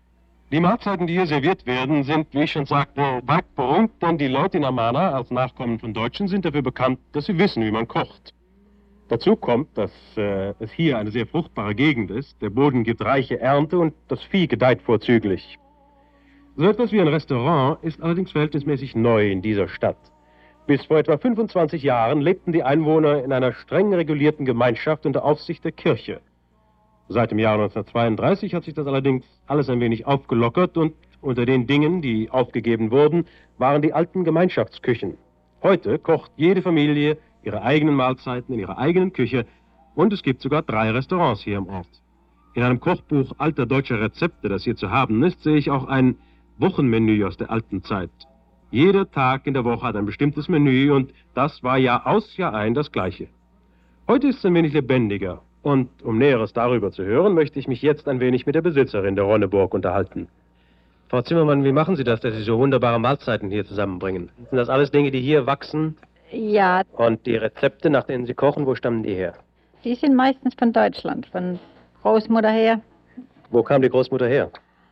S: Die Mahlzeiten, die hier serviert werden, sind, wie ich schon sagte, weit berühmt, denn die Leute in Amana als Nachkommen von Deutschen sind dafür bekannt, dass sie wissen, wie man kocht. Dazu kommt, dass äh, es hier eine sehr fruchtbare Gegend ist, der Boden gibt reiche Ernte und das Vieh gedeiht vorzüglich. So etwas wie ein Restaurant ist allerdings verhältnismäßig neu in dieser Stadt. Bis vor etwa fünfundzwanzig Jahren lebten die Einwohner in einer streng regulierten Gemeinschaft unter Aufsicht der Kirche. Seit dem Jahr neunzehnhundertzweiunddreißig hat sich das allerdings alles ein wenig aufgelockert und unter den Dingen, die aufgegeben wurden, waren die alten Gemeinschaftsküchen. Heute kocht jede Familie ihre eigenen Mahlzeiten in ihrer eigenen Küche und es gibt sogar drei Restaurants hier im Ort. In einem Kochbuch alter deutscher Rezepte, das hier zu haben ist, sehe ich auch ein Wochenmenü aus der alten Zeit. Jeder Tag in der Woche hat ein bestimmtes Menü und das war Jahr aus, Jahr ein das gleiche. Heute ist es ein wenig lebendiger. Und um Näheres darüber zu hören, möchte ich mich jetzt ein wenig mit der Besitzerin der Ronneburg unterhalten. Frau Zimmermann, wie machen Sie das, dass Sie so wunderbare Mahlzeiten hier zusammenbringen? Sind das alles Dinge, die hier wachsen?
T: Ja.
S: Und die Rezepte, nach denen Sie kochen, wo stammen die her?
T: Die sind meistens von Deutschland, von Großmutter her.
S: Wo kam die Großmutter her?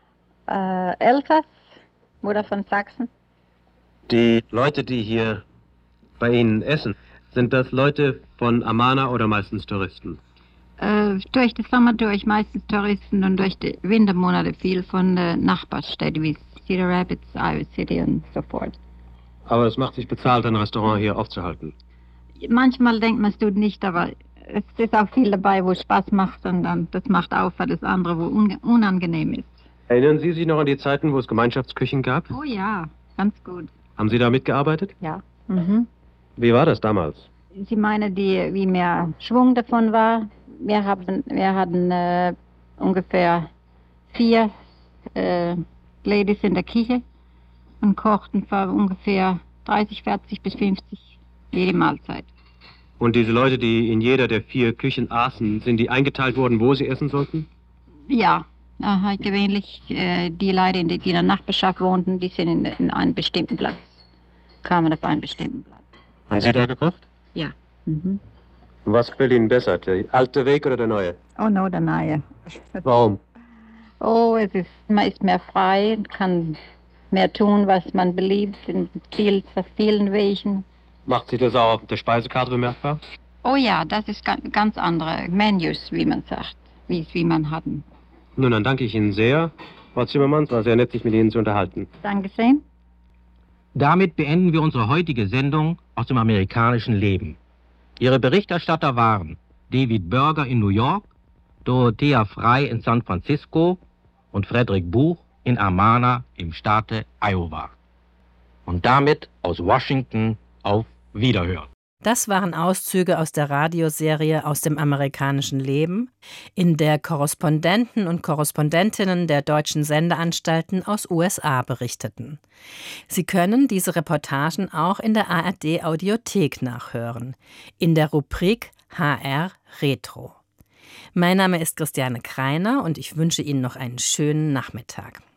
T: Äh, Elsass, Mutter von Sachsen.
S: Die Leute, die hier bei Ihnen essen, sind das Leute von Amana oder meistens Touristen?
T: Äh, durch den Sommer durch meistens Touristen und durch die Wintermonate viel von äh, Nachbarstädten wie Cedar Rapids, Iowa City und so fort.
S: Aber es macht sich bezahlt, ein Restaurant hier aufzuhalten.
T: Manchmal denkt man es tut nicht, aber es ist auch viel dabei, wo Spaß macht und dann das macht auf für das andere, wo un unangenehm ist.
S: Erinnern Sie sich noch an die Zeiten, wo es Gemeinschaftsküchen gab?
T: Oh ja, ganz gut.
S: Haben Sie da mitgearbeitet?
T: Ja. Mhm.
S: Wie war das damals?
T: Sie meinen, die, wie mehr Schwung davon war? Wir, haben, wir hatten äh, ungefähr vier äh, Ladies in der Küche und kochten für ungefähr dreißig, vierzig bis fünfzig jede Mahlzeit.
S: Und diese Leute, die in jeder der vier Küchen aßen, sind die eingeteilt worden, wo sie essen sollten?
T: Ja, äh, gewöhnlich äh, die Leute, die, die in der Nachbarschaft wohnten, die sind in, in einen bestimmten Platz, kamen auf einen bestimmten Platz.
S: Haben Sie da gekocht?
T: Ja. Mhm.
S: Was gefällt Ihnen besser, der alte Weg oder der neue?
T: Oh no, der neue.
S: Warum?
T: Oh, es ist, man ist mehr frei, kann mehr tun, was man beliebt, in viel, auf vielen Wegen.
S: Macht sich das auch auf der Speisekarte bemerkbar?
T: Oh ja, das ist ganz andere Menüs, wie man sagt, wie, wie man hatten.
S: Nun, dann danke ich Ihnen sehr. Frau Zimmermann, es war sehr nett, sich mit Ihnen zu unterhalten.
T: Dankeschön.
P: Damit beenden wir unsere heutige Sendung aus dem amerikanischen Leben. Ihre Berichterstatter waren David Berger in New York, Dorothea Frey in San Francisco und Frederik Buch in Amana im Staate Iowa. Und damit aus Washington auf Wiederhören.
B: Das waren Auszüge aus der Radioserie Aus dem amerikanischen Leben, in der Korrespondenten und Korrespondentinnen der deutschen Sendeanstalten aus U S A berichteten. Sie können diese Reportagen auch in der A R D-Audiothek nachhören, in der Rubrik H R Retro. Mein Name ist Christiane Kreiner und ich wünsche Ihnen noch einen schönen Nachmittag.